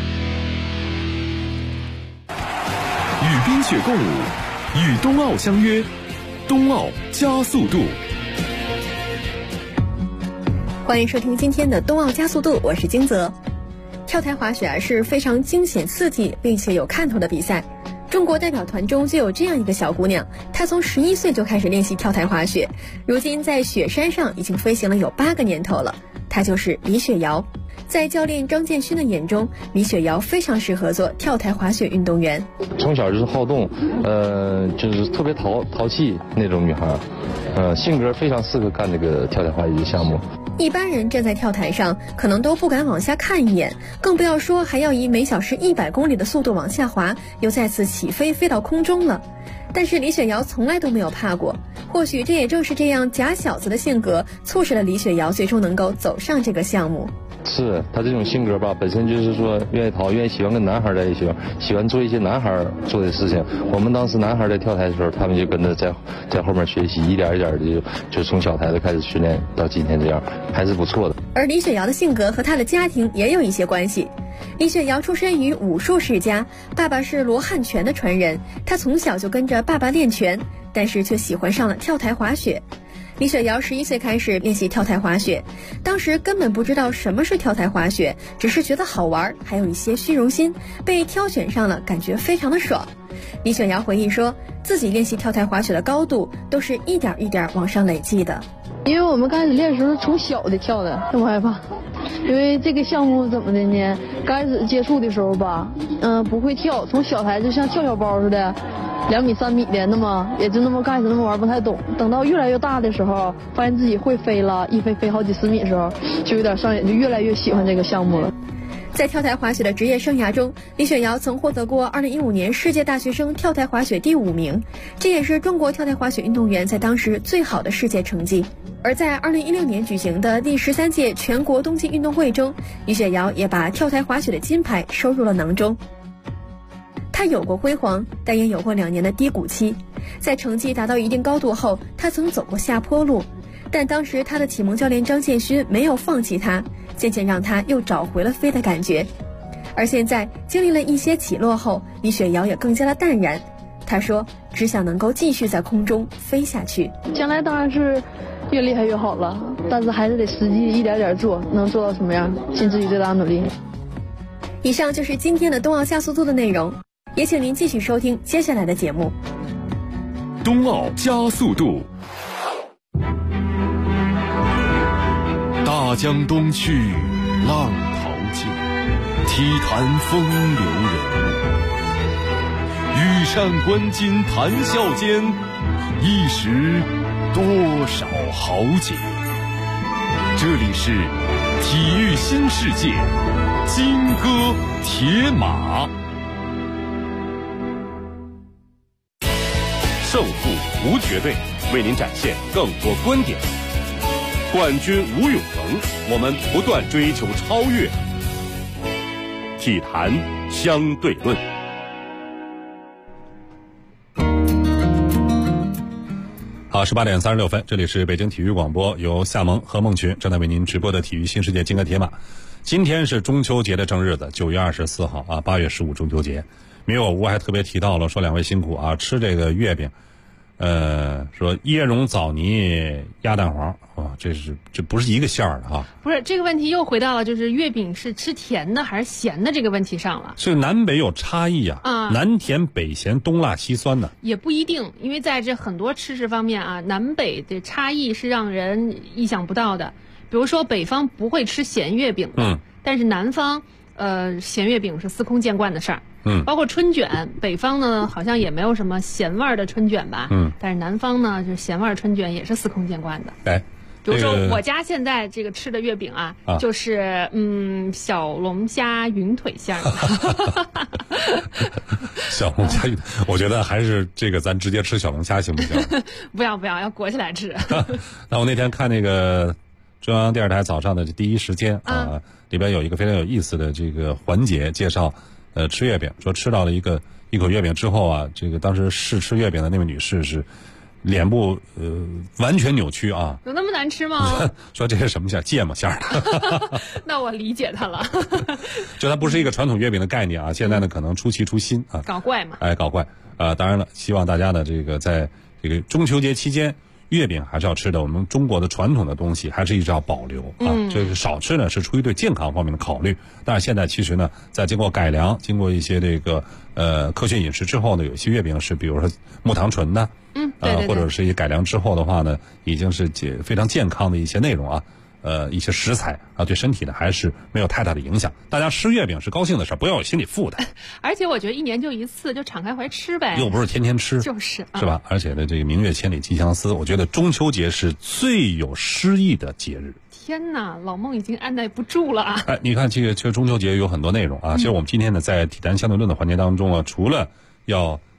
S2: 与冰雪共舞，与冬奥相约，冬奥加速度。
S17: 欢迎收听今天的冬奥加速度，我是金泽。跳台滑雪是非常惊险刺激并且有看头的比赛。中国代表团中就有这样一个小姑娘，她从11岁就开始练习跳台滑雪，如今在雪山上已经飞行了有8个年头了。她就是李雪瑶。在教练张建勋的眼中，李雪瑶非常适合做跳台滑雪运动员。
S18: 从小就是好动，就是特别淘气那种女孩，性格非常适合干这个跳台滑雪项目。
S17: 一般人站在跳台上可能都不敢往下看一眼，更不要说还要以每小时100公里的速度往下滑，又再次起飞飞到空中了。但是李雪瑶从来都没有怕过，或许这也正是这样假小子的性格，促使了李雪瑶最终能够走上这个项目。
S18: 是他这种性格吧，本身就是说愿意喜欢跟男孩在一起，喜欢做一些男孩做的事情。我们当时男孩在跳台的时候，他们就跟着在后面学习，一点一点的就从小台子开始训练到今天这样，还是不错的。
S17: 而李雪瑶的性格和她的家庭也有一些关系。李雪瑶出身于武术世家，爸爸是罗汉拳的传人，她从小就跟着爸爸练拳，但是却喜欢上了跳台滑雪。李雪瑶11岁开始练习跳台滑雪，当时根本不知道什么是跳台滑雪，只是觉得好玩，还有一些虚荣心，被挑选上了，感觉非常的爽。李雪瑶回忆说，自己练习跳台滑雪的高度都是一点一点往上累积的。
S19: 因为我们刚开始练的时候从小的跳的，很害怕。因为这个项目怎么的呢？刚开始接触的时候吧，不会跳，从小台就像跳小包似的，2米3米的，那么也就那么刚开始那么玩不太懂。等到越来越大的时候，发现自己会飞了，一飞好几10米的时候，就有点上瘾，就越来越喜欢这个项目了。
S17: 在跳台滑雪的职业生涯中，李雪瑶曾获得过2015年世界大学生跳台滑雪第5名，这也是中国跳台滑雪运动员在当时最好的世界成绩。而在2016年举行的第13届全国冬季运动会中，李雪瑶也把跳台滑雪的金牌收入了囊中。她有过辉煌，但也有过2年的低谷期。在成绩达到一定高度后，她曾走过下坡路，但当时她的启蒙教练张建勋没有放弃她，渐渐让她又找回了飞的感觉。而现在经历了一些起落后，李雪瑶也更加的淡然。她说，只想能够继续在空中飞下去。
S19: 将来当然是越厉害越好了，但是还是得实际一点点做，能做到什么样，尽自己最大努力。
S17: 以上就是今天的冬奥加速度的内容，也请您继续收听接下来的节目。
S12: 冬奥加速度。大江东去，浪淘尽，体坛风流人物。羽扇纶巾谈笑间，一时多少豪杰。这里是体育新世界，金戈铁马。胜负无绝对，为您展现更多观点。冠军无永恒，我们不断追求超越。体坛相对论。
S7: 好，18点36分，这里是北京体育广播，由夏萌和孟群正在为您直播的体育新世界金戈铁马。今天是中秋节的正日子，9月24号啊，8月15中秋节。明我屋还特别提到了，说2位辛苦啊，吃这个月饼，说椰蓉枣泥鸭蛋黄啊，这不是一个馅儿的啊。
S6: 不是，这个问题又回到了就是月饼是吃甜的还是咸的这个问题上了。
S7: 是南北有差异啊，南甜北咸，东辣西酸的。
S6: 也不一定，因为在这很多吃食方面啊，南北的差异是让人意想不到的。比如说北方不会吃咸月饼的，但是南方咸月饼是司空见惯的事儿。包括春卷，北方呢好像也没有什么咸味儿的春卷吧，但是南方呢就是咸味儿春卷也是司空见惯的。
S7: 哎，
S6: 比如说我家现在这个吃的月饼啊，就是小龙虾云腿馅的。
S7: 小龙虾云，我觉得还是这个咱直接吃小龙虾行不行？
S6: 不要，要裹起来吃。
S7: 那我那天看那个中央电视台早上的第一时间啊，里边有一个非常有意思的这个环节介绍。吃月饼，说吃到了一口月饼之后啊，这个当时试吃月饼的那位女士是脸部完全扭曲啊。
S6: 有那么难吃吗？
S7: 说这是什么馅？芥末馅的。
S6: 那我理解她了。
S7: 就它不是一个传统月饼的概念啊，现在呢可能出奇出新啊。
S6: 搞怪嘛。
S7: 搞怪。当然了，希望大家呢这个在这个中秋节期间，月饼还是要吃的，我们中国的传统的东西还是一直要保留啊。这个少吃呢是出于对健康方面的考虑，但是现在其实呢，在经过改良，经过一些这个科学饮食之后呢，有一些月饼是比如说木糖醇的，
S6: 对，
S7: 或者是一些改良之后的话呢，已经是非常健康的一些内容啊。一些食材啊，对身体呢还是没有太大的影响。大家吃月饼是高兴的事，不要有心理负担。
S6: 而且我觉得1年就一次，就敞开怀吃呗。
S7: 又不是天天吃，
S6: 就是
S7: 吧？而且呢，这个明月千里寄相思，我觉得中秋节是最有诗意的节日。
S6: 天哪，老孟已经按耐不住了啊！
S7: 你看这个中秋节有很多内容啊。其实我们今天呢，在体坛相对论的环节当中啊，除了要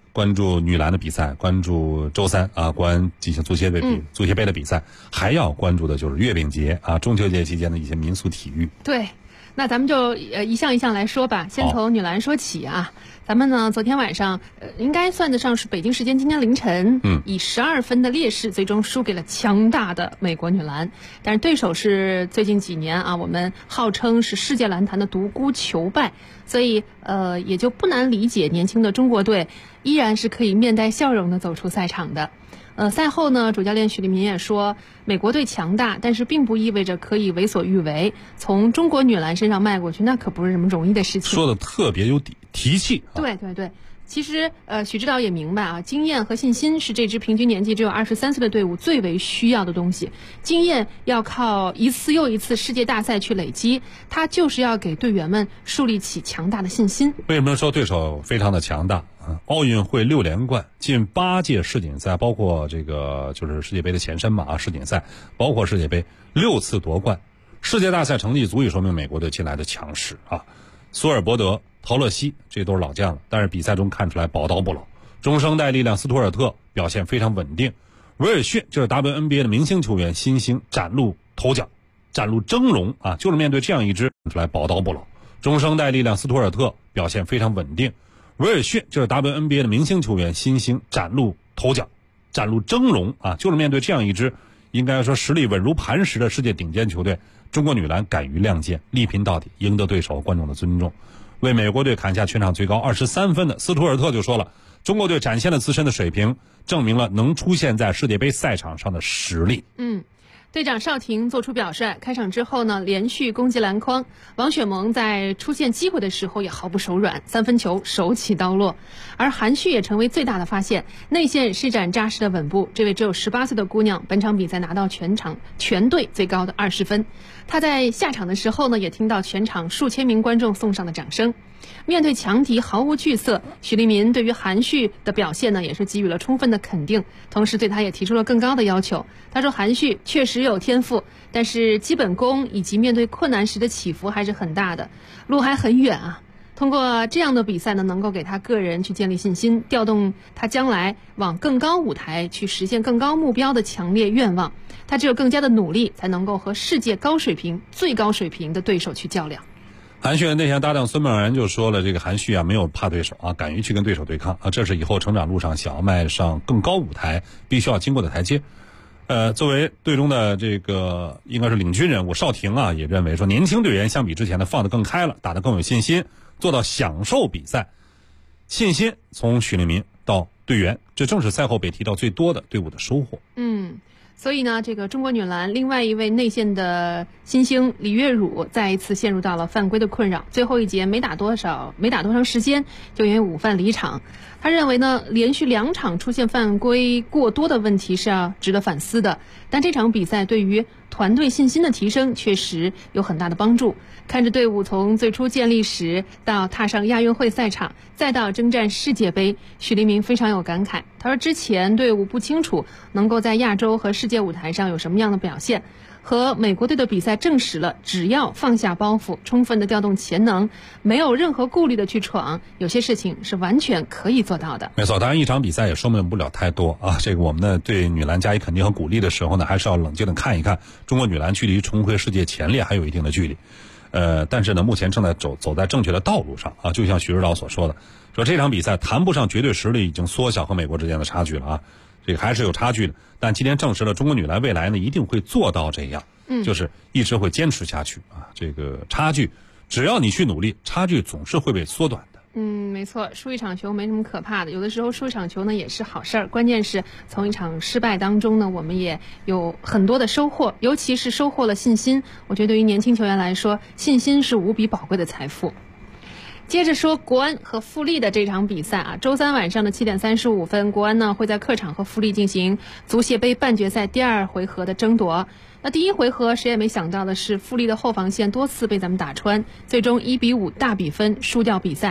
S7: 关注女篮的比赛，关注周三啊，进行足协杯的比赛，还要关注的就是月饼节啊，中秋节期间的一些民俗体育。
S6: 对，那咱们就一项一项来说吧。先从女篮说起啊，咱们呢昨天晚上应该算得上是北京时间今天凌晨，以12分的劣势最终输给了强大的美国女篮。但是对手是最近几年啊，我们号称是世界篮坛的独孤求败，所以也就不难理解年轻的中国队依然是可以面带笑容的走出赛场的。赛后呢，主教练许利民也说，美国队强大，但是并不意味着可以为所欲为。从中国女篮身上迈过去，那可不是什么容易的事情。
S7: 说的特别有提气。
S6: 对对对。其实，许指导也明白啊，经验和信心是这支平均年纪只有23岁的队伍最为需要的东西。经验要靠一次又一次世界大赛去累积，它就是要给队员们树立起强大的信心。
S7: 为什么说对手非常的强大？奥运会6连冠，近8届世锦赛，包括这个就是世界杯的前身嘛啊，世锦赛包括世界杯6次夺冠，世界大赛成绩足以说明美国队近来的强势啊。索尔伯德、陶乐西这都是老将了，但是比赛中看出来宝刀不老。中生代力量斯图尔特表现非常稳定，威尔逊就是 WNBA 的明星球员，新星崭露头角，崭露峥嵘啊！就是面对这样一支看出来宝刀不老。中生代力量斯图尔特表现非常稳定，威尔逊就是 WNBA 的明星球员，新星崭露头角，崭露峥嵘啊！就是面对这样一支应该说实力稳如磐石的世界顶尖球队，中国女篮敢于亮剑，力拼到底，赢得对手观众的尊重，为美国队砍下全场最高23分的斯图尔特就说了，中国队展现了自身的水平，证明了能出现在世界杯赛场上的实力。
S6: 队长邵婷做出表率，开场之后呢，连续攻击篮筐，王雪萌在出现机会的时候也毫不手软，3分球手起刀落，而韩旭也成为最大的发现，内线施展扎实的稳步。这位只有18岁的姑娘，本场比赛拿到全队最高的20分。她在下场的时候呢，也听到全场数千名观众送上的掌声。面对强敌毫无惧色，许利民对于韩旭的表现呢，也是给予了充分的肯定，同时对他也提出了更高的要求。他说韩旭确实有天赋，但是基本功以及面对困难时的起伏还是很大的，路还很远啊。通过这样的比赛呢，能够给他个人去建立信心，调动他将来往更高舞台去实现更高目标的强烈愿望。他只有更加的努力，才能够和世界高水平、最高水平的对手去较量。
S7: 韩旭的内线搭档孙梦然就说了，这个韩旭啊没有怕对手啊，敢于去跟对手对抗啊，这是以后成长路上想要迈上更高舞台必须要经过的台阶。作为队中的这个应该是领军人物，邵婷啊也认为说，年轻队员相比之前的放得更开了，打得更有信心，做到享受比赛。信心从许利民到队员，这正是赛后被提到最多的队伍的收获。
S6: 所以呢，这个中国女篮另外一位内线的新星李月汝再一次陷入到了犯规的困扰，最后一节没打多长时间就因为午饭离场。他认为呢，连续2场出现犯规过多的问题是要值得反思的，但这场比赛对于团队信心的提升确实有很大的帮助。看着队伍从最初建立时到踏上亚运会赛场，再到征战世界杯，许利民非常有感慨。他说之前队伍不清楚能够在亚洲和世界舞台上有什么样的表现，和美国队的比赛证实了，只要放下包袱，充分的调动潜能，没有任何顾虑的去闯，有些事情是完全可以做到的。
S7: 没错，当然一场比赛也说明不了太多啊。这个我们呢对女篮加以肯定和鼓励的时候呢，还是要冷静的看一看，中国女篮距离重回世界前列还有一定的距离。但是呢，目前正在走在正确的道路上啊。就像徐指导所说的，说这场比赛谈不上绝对实力已经缩小和美国之间的差距了啊。这个还是有差距的，但今天证实了中国女篮未来呢一定会做到这样，就是一直会坚持下去啊。这个差距，只要你去努力，差距总是会被缩短的。
S6: 没错，输一场球没什么可怕的，有的时候输一场球呢也是好事儿。关键是从一场失败当中呢，我们也有很多的收获，尤其是收获了信心。我觉得对于年轻球员来说，信心是无比宝贵的财富。接着说国安和富力的这场比赛啊，周三晚上的7点35分，国安呢会在客场和富力进行足协杯半决赛第2回合的争夺。那第1回合谁也没想到的是，富力的后防线多次被咱们打穿，最终1-5大比分输掉比赛。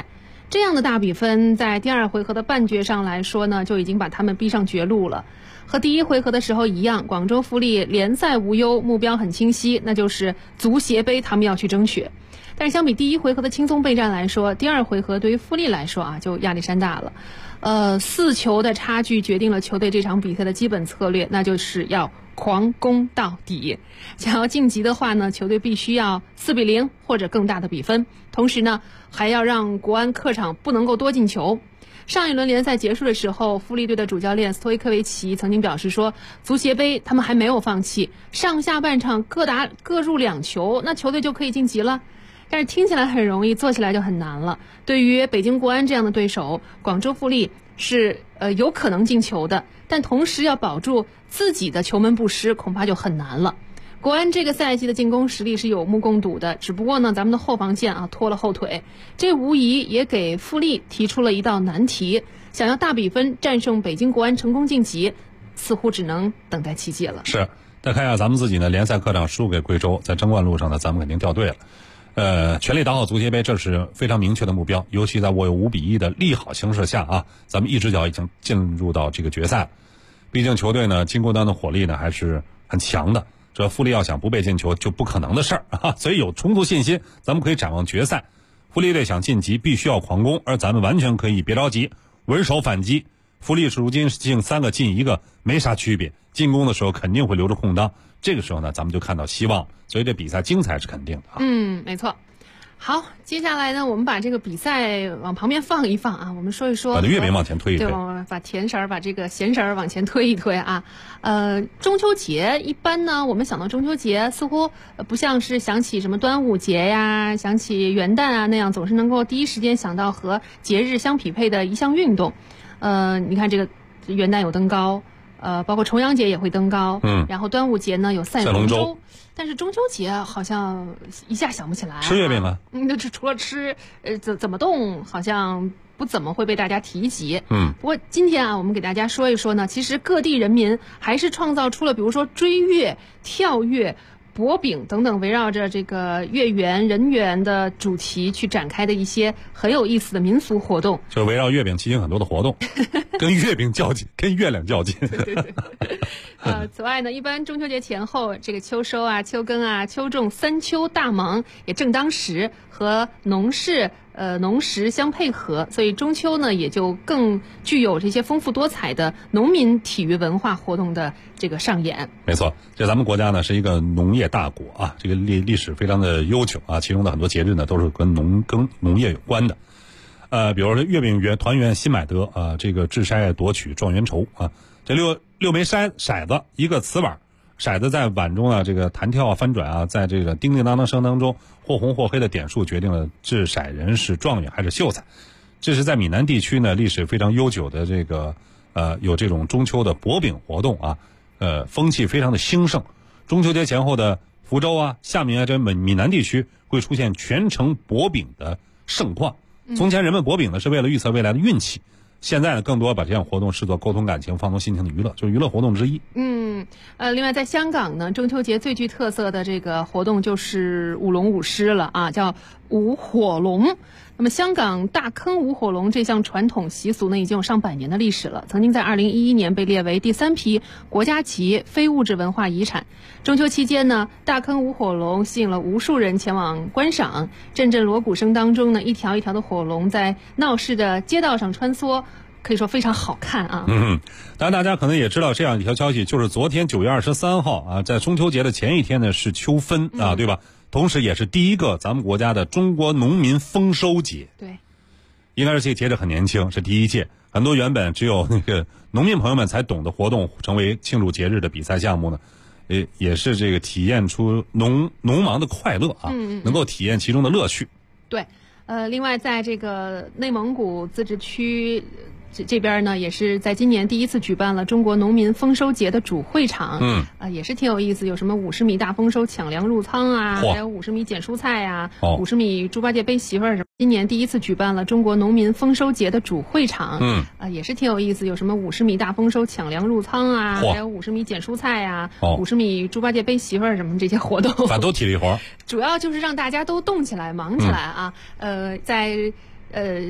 S6: 这样的大比分在第2回合的半决上来说呢，就已经把他们逼上绝路了。和第1回合的时候一样，广州富力联赛无忧，目标很清晰，那就是足协杯他们要去争取。但是相比第1回合的轻松备战来说，第2回合对于富力来说啊，就压力山大了。4球的差距决定了球队这场比赛的基本策略，那就是要狂攻到底。想要晋级的话呢，球队必须要4-0或者更大的比分，同时呢，还要让国安客场不能够多进球。上一轮联赛结束的时候，富力队的主教练斯托伊科维奇曾经表示说，足协杯他们还没有放弃，上下半场各入2球，那球队就可以晋级了。但是听起来很容易，做起来就很难了。对于北京国安这样的对手，广州富力是有可能进球的，但同时要保住自己的球门不失，恐怕就很难了。国安这个赛季的进攻实力是有目共睹的，只不过呢，咱们的后防线啊拖了后腿，这无疑也给富力提出了一道难题。想要大比分战胜北京国安成功晋级，似乎只能等待奇迹了。
S7: 是，再看一下咱们自己呢，联赛客场输给贵州，在争冠路上呢，咱们肯定掉队了。全力打好足协杯，这是非常明确的目标。尤其在握有5-1的利好形势下啊，咱们一只脚已经进入到这个决赛。毕竟球队呢，进攻端的火力呢还是很强的。这富力要想不被进球就不可能的事儿啊，所以有充足信心，咱们可以展望决赛。富力队想晋级必须要狂攻，而咱们完全可以别着急，稳守反击。富力如今进3个进1个没啥区别，进攻的时候肯定会留着空当，这个时候呢，咱们就看到希望，所以这比赛精彩是肯定的啊。
S6: 没错。好，接下来呢，我们把这个比赛往旁边放一放啊，我们说一说，
S7: 把月饼往前推一推，
S6: 对，我们把甜食儿、把这个咸食儿往前推一推啊。中秋节一般呢，我们想到中秋节，似乎不像是想起什么端午节呀、想起元旦啊那样，总是能够第一时间想到和节日相匹配的一项运动。你看这个元旦有登高，包括重阳节也会登高，然后端午节呢有赛龙舟。但是中秋节好像一下想不起来，
S7: 吃月饼啊？
S6: 那除了吃，怎么动好像不怎么会被大家提及。不过今天啊，我们给大家说一说呢，其实各地人民还是创造出了，比如说追月、跳跃、博饼等等，围绕着这个月圆人圆的主题去展开的一些很有意思的民俗活动，
S7: 就是围绕月饼进行很多的活动，跟月饼较劲，跟月亮较劲。
S6: 对。此外呢，一般中秋节前后，这个秋收啊、秋耕啊、秋种3秋大忙也正当时，和农时相配合，所以中秋呢也就更具有这些丰富多彩的农民体育文化活动的这个上演。
S7: 没错，这咱们国家呢是一个农业大国啊，这个历史非常的悠久啊，其中的很多节日呢都是跟农业有关的。比如说月饼圆、团圆、新买得啊，这个智筛夺取状元筹啊，这六枚骰子，一个瓷碗，骰子在碗中啊，这个弹跳啊、翻转啊，在这个叮叮当当声当中，或红或黑的点数决定了掷骰人是状元还是秀才。这是在闽南地区呢历史非常悠久的这个有这种中秋的博饼活动啊，风气非常的兴盛。中秋节前后的福州啊、厦门啊这闽南地区会出现全城博饼的盛况。从前人们博饼呢是为了预测未来的运气。现在呢，更多把这样活动视作沟通感情、放松心情的娱乐，就是娱乐活动之一。
S6: 另外在香港呢，中秋节最具特色的这个活动就是舞龙舞狮了啊，叫舞火龙。那么香港大坑舞火龙这项传统习俗呢，已经有上百年的历史了，曾经在2011年被列为第3批国家级非物质文化遗产。中秋期间呢，大坑舞火龙吸引了无数人前往观赏，阵阵锣鼓声当中呢，一条一条的火龙在闹市的街道上穿梭，可以说非常好看啊。
S7: 当然大家可能也知道这样一条消息，就是昨天9月23号啊，在中秋节的前一天呢是秋分啊，对吧？同时也是第一个咱们国家的中国农民丰收节。
S6: 对，
S7: 应该是这个节日很年轻，是第一届。很多原本只有那个农民朋友们才懂的活动，成为庆祝节日的比赛项目呢，也是这个体验出农忙的快乐啊，能够体验其中的乐趣。
S6: 对，另外在这个内蒙古自治区这边呢，也是在今年第一次举办了中国农民丰收节的主会场，也是挺有意思，有什么50米大丰收抢粮入仓啊，还有50米捡蔬菜啊，50米猪八戒背媳妇儿什么。今年第一次举办了中国农民丰收节的主会场，也是挺有意思，有什么50米大丰收抢粮入仓啊，还有50米捡蔬菜啊，50米猪八戒背媳妇儿什么这些活动，
S7: 反正都体力活，
S6: 主要就是让大家都动起来、忙起来啊。在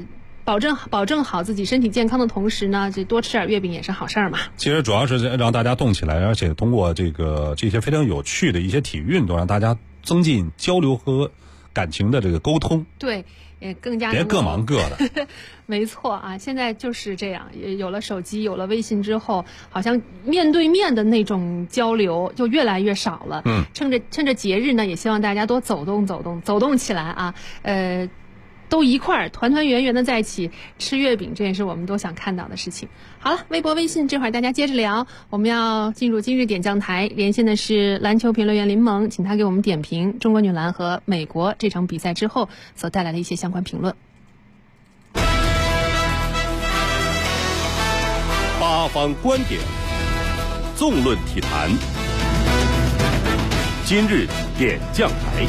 S6: 保证好自己身体健康的同时呢，这多吃点月饼也是好事儿嘛。
S7: 其实主要是让大家动起来，而且通过这些非常有趣的一些体育运动，让大家增进交流和感情的这个沟通。
S6: 对，也更加
S7: 别各忙各的。
S6: 没错啊，现在就是这样，也有了手机，有了微信之后，好像面对面的那种交流就越来越少了。趁着节日呢，也希望大家多走动起来啊。都一块儿团团圆圆的在一起吃月饼，这也是我们都想看到的事情。好了，微博微信这会儿大家接着聊，我们要进入今日点将台，连线的是篮球评论员林萌，请他给我们点评中国女篮和美国这场比赛之后所带来的一些相关评论。
S2: 八方观点，纵论体坛，今日点将台。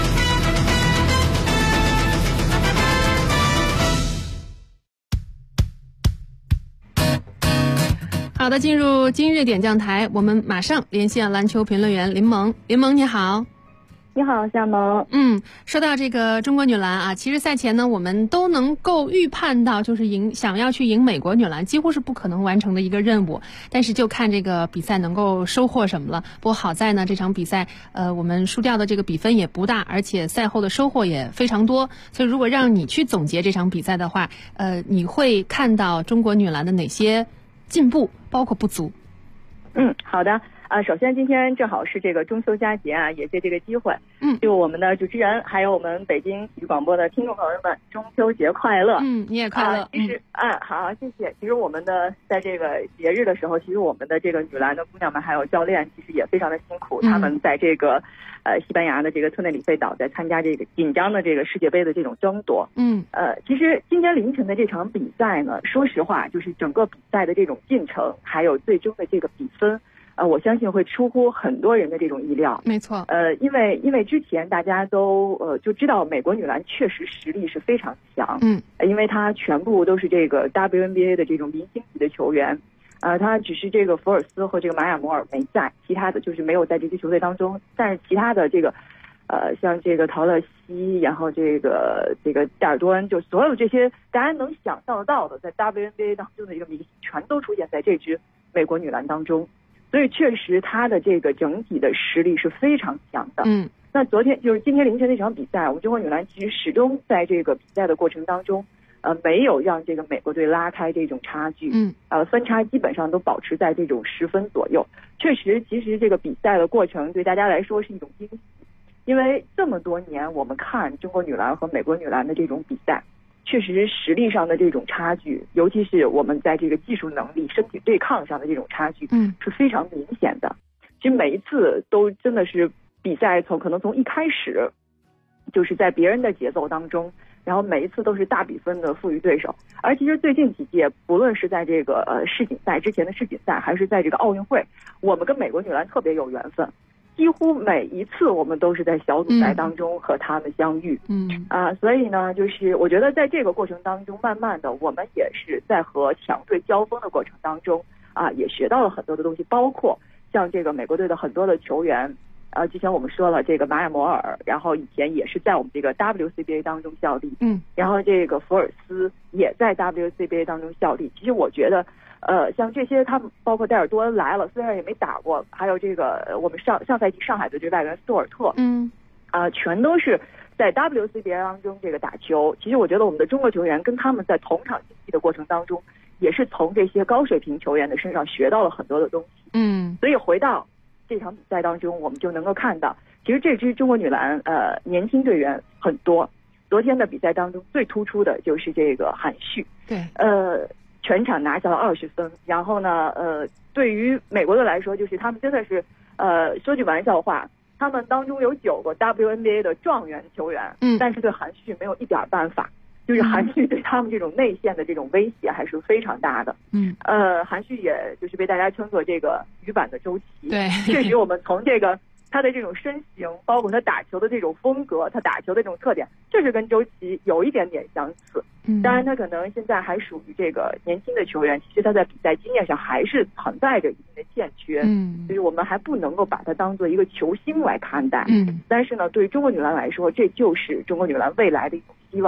S6: 好的，进入今日点将台，我们马上连线篮球评论员林萌。林萌你好。
S20: 你好，夏萌。
S6: 说到这个中国女篮啊，其实赛前呢，我们都能够预判到，就是想要去赢美国女篮，几乎是不可能完成的一个任务。但是就看这个比赛能够收获什么了。不过好在呢，这场比赛我们输掉的这个比分也不大，而且赛后的收获也非常多。所以如果让你去总结这场比赛的话，你会看到中国女篮的哪些进步，包括不足？
S20: 好的。首先今天正好是这个中秋佳节啊，也借这个机会，就我们的主持人还有我们北京体育广播的听众朋友们，中秋节快乐！
S6: 你也快乐。
S20: 其实好，谢谢。其实我们的在这个节日的时候，其实我们的这个女篮的姑娘们还有教练，其实也非常的辛苦，他们在这个西班牙的这个特内里费岛，在参加这个紧张的这个世界杯的这种争夺。其实今天凌晨的这场比赛呢，说实话，就是整个比赛的这种进程，还有最终的这个比分。我相信会出乎很多人的这种意料。
S6: 没错。
S20: 因为之前大家都就知道美国女篮确实实力是非常强。因为她全部都是这个 WNBA 的这种明星级的球员。她只是这个福尔斯和这个玛雅摩尔没在，其他的就是没有在这支球队当中。但是其他的这个像这个陶乐西，然后这个戴尔多恩，就所有这些大家能想象得到的在 WNBA 当中的一个明星，全都出现在这支美国女篮当中。所以确实他的这个整体的实力是非常强的。那今天凌晨那场比赛，我们中国女篮其实始终在这个比赛的过程当中，没有让这个美国队拉开这种差距。分差基本上都保持在这种10分左右。确实，其实这个比赛的过程对大家来说是一种惊喜，因为这么多年我们看中国女篮和美国女篮的这种比赛，确实实力上的这种差距，尤其是我们在这个技术能力、身体对抗上的这种差距，是非常明显的。其实每一次都真的是比赛可能从一开始就是在别人的节奏当中，然后每一次都是大比分的负于对手。而其实最近几届，不论是在这个世锦赛之前的世锦赛，还是在这个奥运会，我们跟美国女篮特别有缘分。几乎每一次我们都是在小组赛当中和他们相遇。所以呢，就是我觉得在这个过程当中，慢慢的我们也是在和强队交锋的过程当中也学到了很多的东西，包括像这个美国队的很多的球员。之前我们说了这个玛雅摩尔，然后以前也是在我们这个 WCBA 当中效力。然后这个福尔斯也在 WCBA 当中效力。其实我觉得像这些他们包括戴尔多恩来了，虽然也没打过，还有这个我们上赛季上海的这外援斯图尔特，全都是在 WCBA 当中这个打球。其实我觉得我们的中国球员跟他们在同场竞技的过程当中，也是从这些高水平球员的身上学到了很多的东西。所以回到这场比赛当中，我们就能够看到，其实这支中国女篮年轻队员很多。昨天的比赛当中最突出的就是这个韩旭。
S6: 对。
S20: 全场拿下了20分，然后呢，对于美国队来说，就是他们真的是，说句玩笑话，他们当中有9个 WNBA 的状元球员，但是对韩旭没有一点办法，就是韩旭对他们这种内线的这种威胁还是非常大的。韩旭也就是被大家称作这个女版的周琦。
S6: 对，
S20: 确实我们从这个他的这种身形，包括他打球的这种风格，他打球的这种特点，确实跟周琦有一点点相似。当然他可能现在还属于这个年轻的球员，其实他在比赛经验上还是存在着一定的欠缺。所以我们还不能够把他当做一个球星来看待。但是呢，对于中国女篮来说，这就是中国女篮未来的一种希望。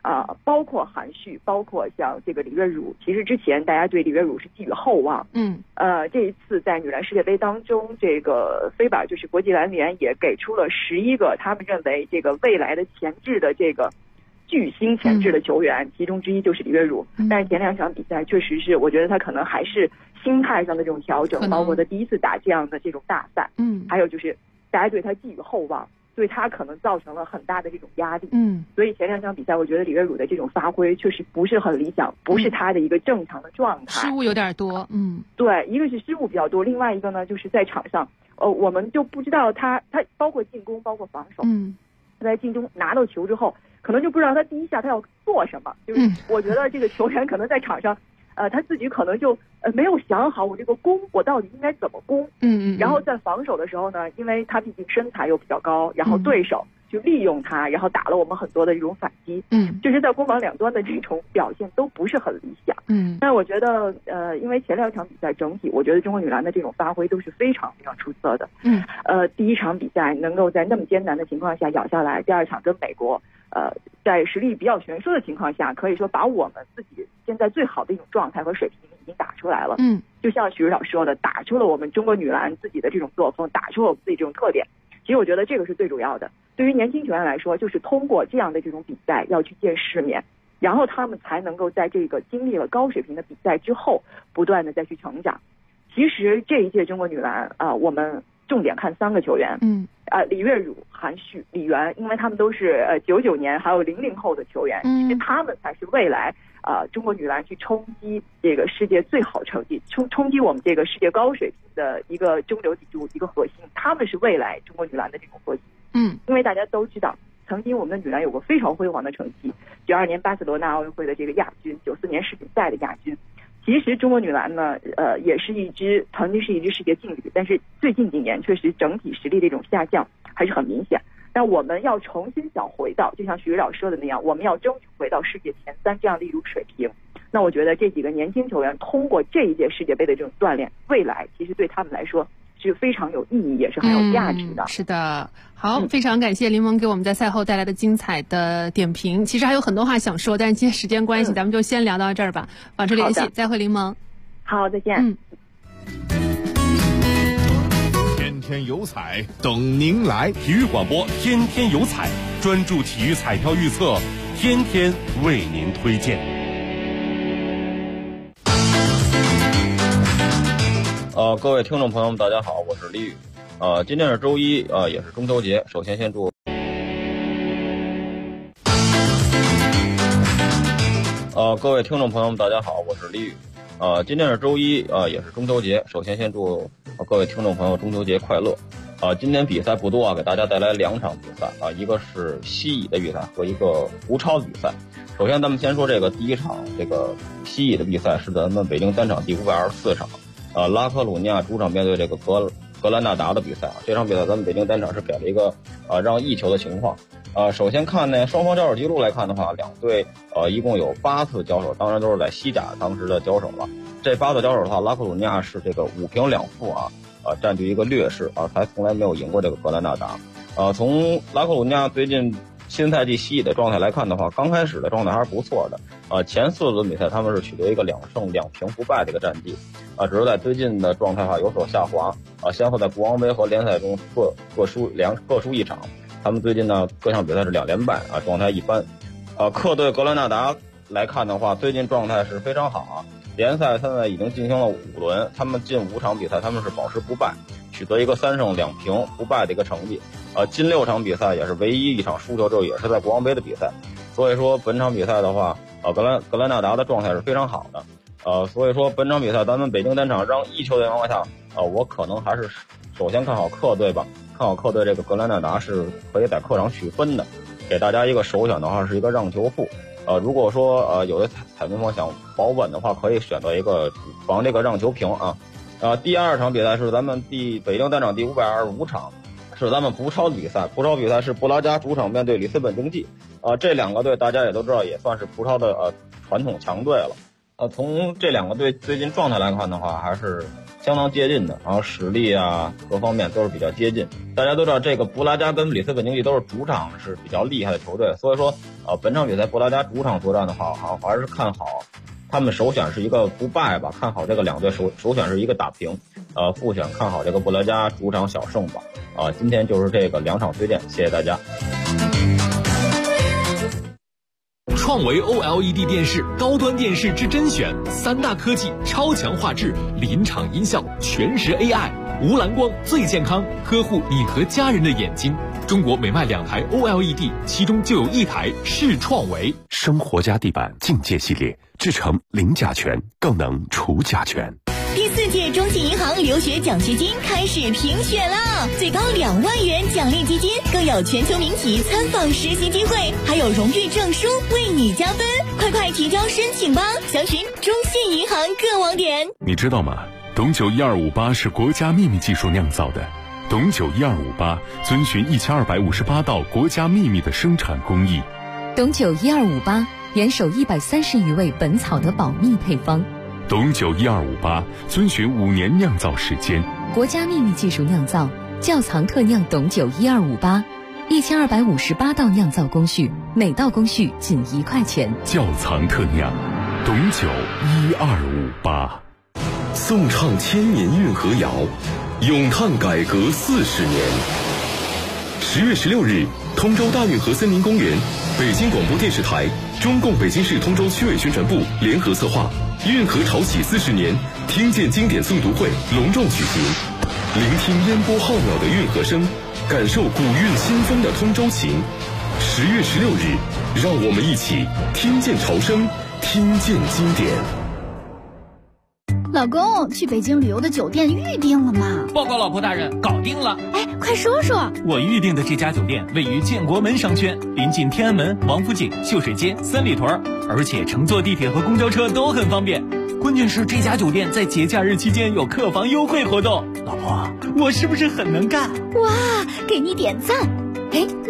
S20: 包括韩旭，包括像这个李月汝，其实之前大家对李月汝是寄予厚望。这一次在女篮世界杯当中，这个FIBA就是国际篮联也给出了11个他们认为这个未来的前置的这个巨星前置的球员，其中之一就是李月汝。但是前2场比赛确实是，我觉得他可能还是心态上的这种调整，包括他第一次打这样的这种大赛，还有就是大家对他寄予厚望，对他可能造成了很大的这种压力。所以前2场比赛，我觉得李月汝的这种发挥确实不是很理想，不是他的一个正常的状态，
S6: 失误有点多。
S20: 对，一个是失误比较多，另外一个呢就是在场上，我们就不知道他包括进攻，包括防守，他在进攻拿到球之后，可能就不知道他第一下他要做什么。就是我觉得这个球员可能在场上，他自己可能就没有想好我这个攻我到底应该怎么攻。然后在防守的时候呢，因为他毕竟身材又比较高，然后对手就利用他，然后打了我们很多的这种反击。就是在攻防两端的这种表现都不是很理想。但我觉得因为前2场比赛整体，我觉得中国女篮的这种发挥都是非常非常出色的。第1场比赛能够在那么艰难的情况下咬下来，第2场跟美国在实力比较悬殊的情况下，可以说把我们自己现在最好的一种状态和水平已经打出来了。就像徐指导说的，打出了我们中国女篮自己的这种作风，打出了我们自己这种特点。其实我觉得这个是最主要的。对于年轻球员来说，就是通过这样的这种比赛要去见世面，然后他们才能够在这个经历了高水平的比赛之后，不断的再去成长。其实这一届中国女篮我们重点看3个球员。李月汝、韩旭、李媛，因为他们都是99年还有00后的球员，其实他们才是未来中国女篮去冲击这个世界最好成绩，冲击我们这个世界高水平的一个中流砥柱，一个核心，他们是未来中国女篮的这种核心。因为大家都知道，曾经我们的女篮有过非常辉煌的成绩，92年巴塞罗那奥运会的这个亚军，94年世锦赛的亚军。其实中国女篮呢，也是曾经是一支世界劲旅，但是最近几年确实整体实力的这种下降还是很明显。但我们要重新想回到，就像徐指导说的那样，我们要争取回到世界前3这样的一种水平。那我觉得这几个年轻球员通过这一届世界杯的这种锻炼，未来其实对他们来说是非常有意义，也是很有价值的。
S6: 是的，好，非常感谢林萌给我们在赛后带来的精彩的点评。其实还有很多话想说，但是今天时间关系，咱们就先聊到这儿吧。保持联系，再会，林萌。
S20: 好，再见。
S2: 天天有彩，等您来。体育广播天天有彩，专注体育彩票预测，天天为您推荐。
S21: 各位听众朋友们，大家好，我是李宇。今天是周一，也是中秋节。首先先祝各位听众朋友们，大家好，我是李宇。今天是周一，也是中秋节。首先先祝各位听众朋友中秋节快乐。今天比赛不多给大家带来2场比赛一个是西乙的比赛和一个无超的比赛。首先咱们先说这个第1场，这个西乙的比赛是咱们北京单场第524场。拉科鲁尼亚主场面对这个格兰纳达的比赛这场比赛咱们北京单场是给了一个让1球的情况。首先看呢，双方交手记录来看的话，两队一共有8次交手，当然都是在西甲当时的交手了。这8次交手的话，拉科鲁尼亚是这个5平2负占据一个劣势还从来没有赢过这个格兰纳达。从拉科鲁尼亚最近新赛季西乙的状态来看的话，刚开始的状态还是不错的。前4轮比赛他们是取得一个2胜2平不败的一个战绩。只是在最近的状态有所下滑。先后在国王杯和联赛中各输1场。他们最近呢各项比赛是2连败状态一般。客队格兰纳达来看的话，最近状态是非常好联赛现在已经进行了5轮，他们近5场比赛他们是保持不败，取得一个3胜2平不败的一个成绩。近6场比赛也是唯一1场输球，也是在国王杯的比赛。所以说本场比赛的话，格兰纳达的状态是非常好的。所以说本场比赛咱们北京单场让1球的情况下，我可能还是首先看好客队吧，看好客队这个格兰纳达是可以在客场取分的。给大家一个首选的话是一个让球负。如果说有的彩民朋想保稳的话，可以选择一个防这个让球平第2场比赛是咱们北京单场第525场，是咱们葡超的比赛。葡超比赛是布拉加主场面对里斯本竞技。这2个队大家也都知道，也算是葡超的传统强队了。从这2个队最近状态来看的话，还是相当接近的，然后实力各方面都是比较接近。大家都知道这个布拉加跟里斯本竞技都是主场是比较厉害的球队，所以说本场比赛布拉加主场作战的话，还是看好他们首选是一个不败吧，看好这个两队首选是一个打平，复选看好这个布拉加主场小胜吧。今天就是这个2场推荐，谢谢大家。
S12: 创维 OLED 电视，高端电视之甄选，3大科技，超强画质，临场音效，全时 AI， 无蓝光最健康，呵护你和家人的眼睛。中国每卖2台 OLED， 其中就有1台是创维。
S1: 生活家地板境界系列，制成零甲醛，更能除甲醛。
S4: 第4届中信银行留学奖学金开始评选了，最高2万元奖励基金，更有全球名企参访实习机会，还有荣誉证书为你加分。快提交申请吧，详询中信银行各网点。
S2: 你知道吗？董酒1258是国家秘密技术酿造的。董酒1258遵循1258道国家秘密的生产工艺。
S3: 董酒1258严守130余味本草的保密配方。
S2: 董酒1258遵循5年酿造时间，
S3: 国家秘密技术酿造，窖藏特酿董酒1258，1258道酿造工序，每道工序仅1块钱。
S2: 窖藏特酿，董酒1258。
S22: 颂唱千年运河谣，咏叹改革40年。10月16日，通州大运河森林公园，北京广播电视台、中共北京市通州区委宣传部联合策划运河潮起40年听见经典诵读会隆重举行，聆听烟波浩渺的运河声，感受古韵新风的通州情。10月16日，让我们一起听见潮声，听见经典。
S23: 老公，去北京旅游的酒店预定了吗？
S24: 报告老婆大人，搞定了。
S23: 哎，快说说。
S24: 我预定的这家酒店位于建国门商圈，临近天安门、王府井、秀水街、三里屯，而且乘坐地铁和公交车都很方便。关键是这家酒店在节假日期间有客房优惠活动。老婆，我是不是很能干？
S23: 哇，给你点赞。哎。